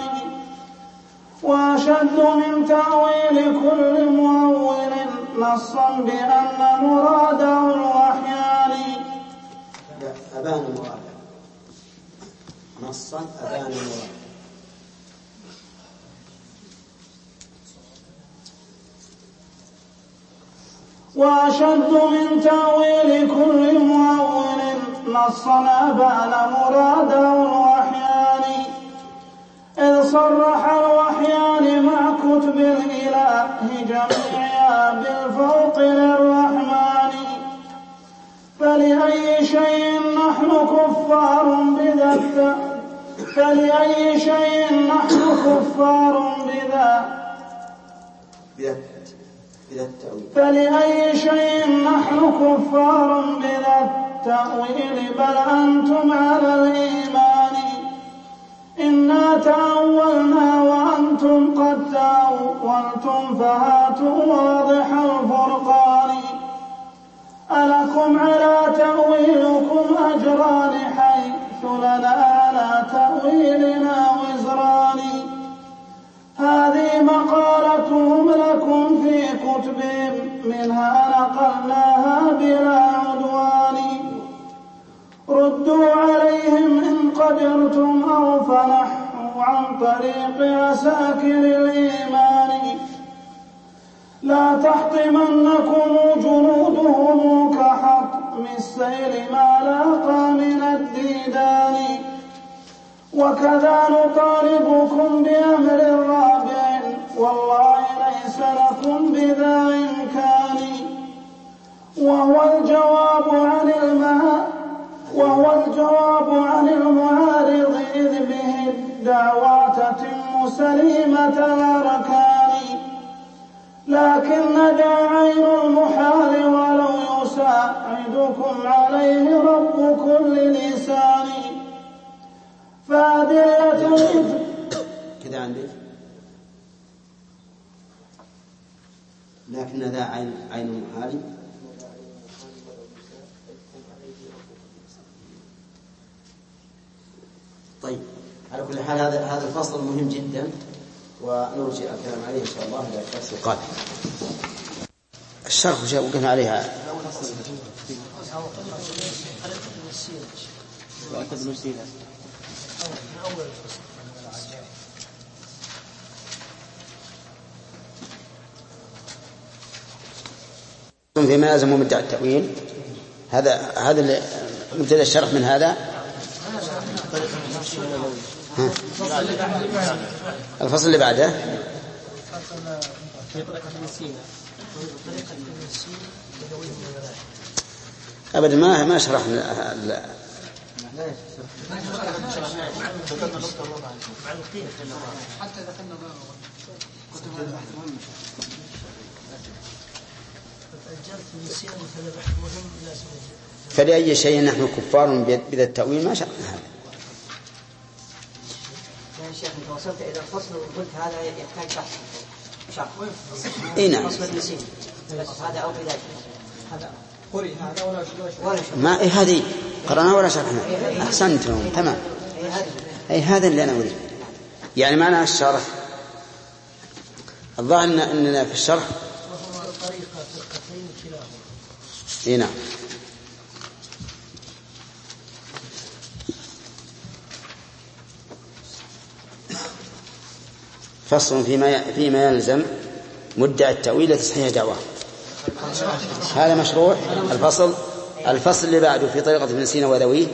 Speaker 2: وأشد من تأويل كل مؤول نصا بأن مراده الوحيان
Speaker 1: أبان مراده نصا أبان مراده
Speaker 2: وأشد من تأويل كل مؤول نصا أبان مراده الوحيان، إذ صرح الوحيان مع كتب الإله جميعا بالفوق للرحمن، فلأي شيء نحن كفار بذا فلأي شيء نحن كفار بذا فلأي شيء نحن كفار بذا التأويل بل أنتم على الإيمان، إنا تأولنا وأنتم قد تأولتم فهاتوا واضح الفرقان، ألكم على تأويلكم أجران حيث لنا على تأويلنا وزران، هذه مقالتهم لكم في كتبهم منها نقلناها بلا عدوان، ردوا عليهم إن قدرتم أو فنحوا عن طريق عساكر الإيمان، لا تحطمنكم جنودهم كحطم السيل ما لاقى من الديدان، وكذا نطالبكم بأمر رابع والله ليس لكم بذا إمكان، وهو الجواب عن المعارض وهو الجواب عن المعارض إذ به الدعوى تتم سليمة الأركان، لكن نجا عين المحال ولو يساعدكم عليه رب كل لسان، فأدلة
Speaker 1: كذا عندي لكن ذا عين عين محال. طيب على كل حال هذا هذا الفصل مهم جدا ونرجع الكلام عليه إن شاء الله إلى الدرس القادم. الشرح وقفنا عليها. فيما يلزم مدعي التأويل هذا هذا مبتدأ الشرح من هذا. ها. الفصل اللي بعده أبدا ما ما شرحنا لا. فلأي شيء نحن كفار بذا التأويل ما شرحنا هذا.
Speaker 5: يا شيخ انت وصلت الى الفصل وقلت هذا يحتاج بحث شرح.
Speaker 1: اي نعم.
Speaker 5: فصل النسيم بس هذا او بداية هذا
Speaker 3: قري هذا ولا
Speaker 5: ولا
Speaker 1: ما إيه هذه قرأنا ولا شرحنا. أحسنتم تمام. أي هذا اللي أنا أريد يعني معنى الشرح الظاهر أننا في الشرح إيه نعم. فصل فيما فيما يلزم مدعي التأويل لتصحيح دعواه. هذا مشروع. الفصل الفصل اللي بعده في طريقة ابن سينا وذويه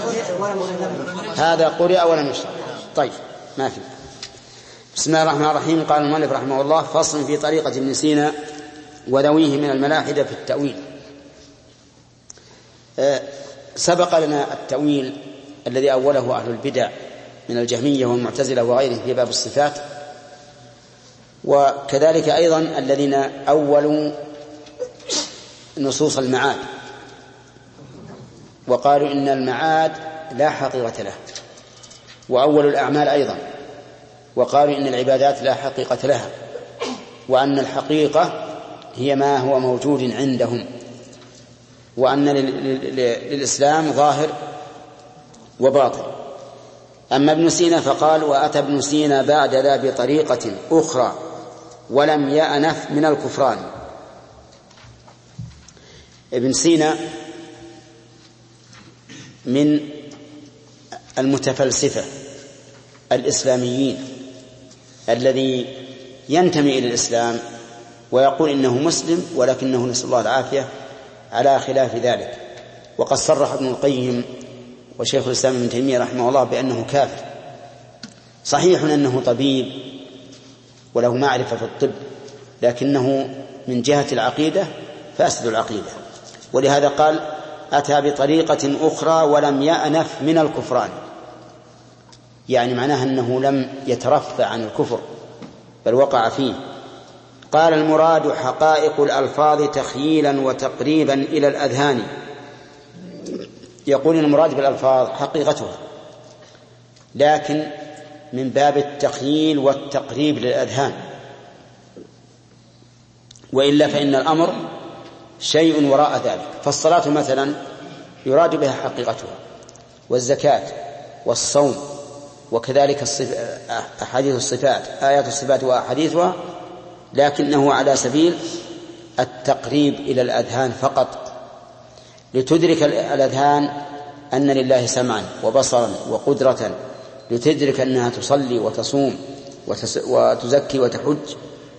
Speaker 1: هذا قرئ ولم يشرح. طيب ما في. بسم الله الرحمن الرحيم. قال المؤلف رحمه الله فصل في طريقة ابن سينا وذويه من الملاحدة في التأويل. أه سبق لنا التأويل الذي أوله أهل البدع من الجهمية والمعتزلة وغيرهم في باب الصفات، وكذلك أيضا الذين أولوا نصوص المعاد وقالوا إن المعاد لا حقيقة له، وأولوا الأعمال أيضا وقالوا إن العبادات لا حقيقة لها، وأن الحقيقة هي ما هو موجود عندهم، وأن للإسلام ظاهر وباطن. أما ابن سينا فقال وأتى ابن سينا بعد ذا بطريقة أخرى ولم يأنف من الكفران. ابن سينا من المتفلسفة الإسلاميين الذي ينتمي إلى الإسلام ويقول إنه مسلم ولكنه نسأل الله العافية على خلاف ذلك. وقد صرح ابن القيم وشيخ الإسلام ابن تيمية رحمه الله بأنه كافر. صحيح أنه طبيب وله معرفة في الطب، لكنه من جهة العقيدة فاسد العقيدة، ولهذا قال أتى بطريقة أخرى ولم يأنف من الكفران، يعني معناها أنه لم يترفع عن الكفر بل وقع فيه. قال المراد حقائق الألفاظ تخييلا وتقريبا إلى الأذهان. يقول المراد بالألفاظ حقيقتها لكن من باب التخييل والتقريب للأذهان، وإلا فإن الأمر شيء وراء ذلك. فالصلاة مثلا يراد بها حقيقتها، والزكاة والصوم وكذلك أحاديث الصفات آيات الصفات وأحاديثها، لكنه على سبيل التقريب إلى الأذهان فقط، لتدرك الأذهان أن لله سمعا وبصرا وقدرة، لتدرك أنها تصلي وتصوم وتزكي وتحج،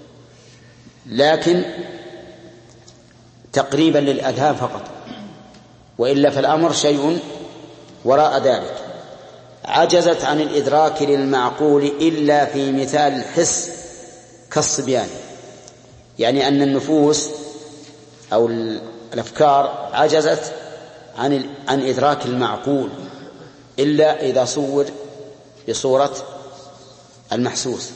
Speaker 1: لكن تقريبا للأذهان فقط، وإلا فالأمر شيء وراء ذلك. عجزت عن الإدراك للمعقول إلا في مثال الحس كالصبيان، يعني أن النفوس أو الأفكار عجزت عن عن إدراك المعقول إلا إذا صور بصورة المحسوس.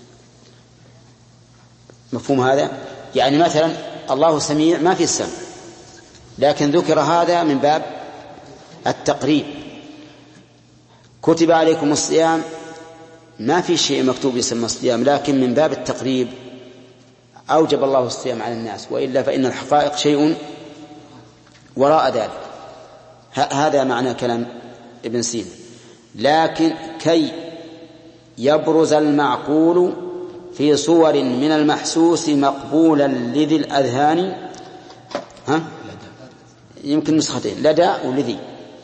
Speaker 1: مفهوم هذا؟ يعني مثلا الله سميع ما في السمع، لكن ذكر هذا من باب التقريب. كتب عليكم الصيام ما في شيء مكتوب يسمى الصيام، لكن من باب التقريب أوجب الله الصيام على الناس، وإلا فإن الحقائق شيء وراء ذلك. هذا معنى كلام ابن سينا. لكن كي يبرز المعقول في صور من المحسوس مقبولا لذي الأذهان، ها؟ يمكن نسختين، لدى ولذي.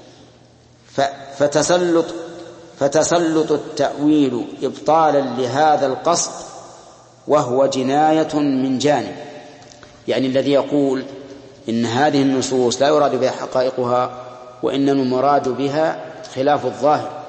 Speaker 1: فتسلط فتسلط التأويل إبطالا لهذا القصد وهو جناية من جانب، يعني الذي يقول إن هذه النصوص لا يراد بها حقائقها وإنما المراد بها خلاف الظاهر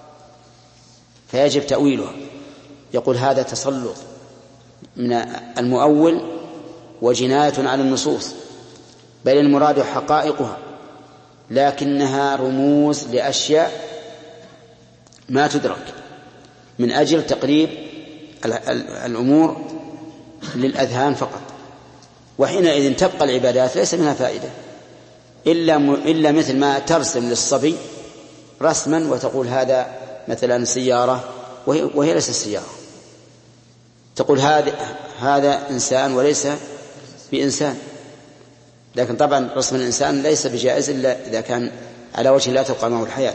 Speaker 1: فيجب تأويلها، يقول هذا تسلط من المؤول وجناية على النصوص، بل المراد حقائقها لكنها رموز لأشياء ما تدرك من أجل تقريب الأمور للأذهان فقط. وحينئذ تبقى العبادات ليس منها فائدة إلا, إلا مثل ما ترسم للصبي رسما وتقول هذا مثلا سيارة وهي, وهي ليس السيارة، تقول هذا هذا إنسان وليس بإنسان، لكن طبعا رسم الإنسان ليس بجائز إلا إذا كان على وجه لا تبقى معه الحياة.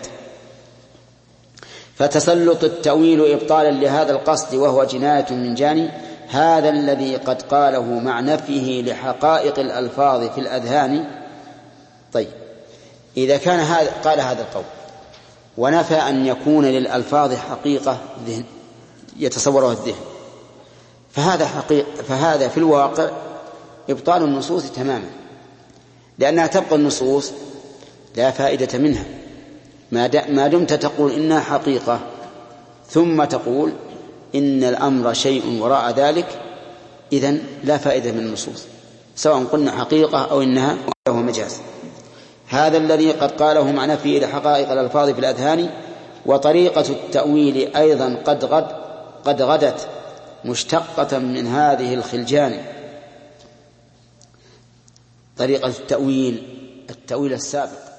Speaker 1: فتسلط التأويل إبطالا لهذا القصد وهو جناية من جانب، هذا الذي قد قاله مع نفيه لحقائق الألفاظ في الأذهان. طيب إذا كان هذا قال هذا القول ونفى أن يكون للألفاظ حقيقة ذهن يتصورها الذهن، فهذا حقيقة، فهذا في الواقع إبطال النصوص تماما، لأنها تبقى النصوص لا فائدة منها ما دمت تقول إنها حقيقة ثم تقول إن الأمر شيء وراء ذلك، إذن لا فائدة من النصوص سواء قلنا حقيقة أو إنها مجاز. هذا الذي قد قاله مع نفيه لحقائق الألفاظ في الأذهان. وطريقة التأويل أيضا قد غد قد غدت مشتقة من هذه الخلجان، طريقة التأويل التأويل السابق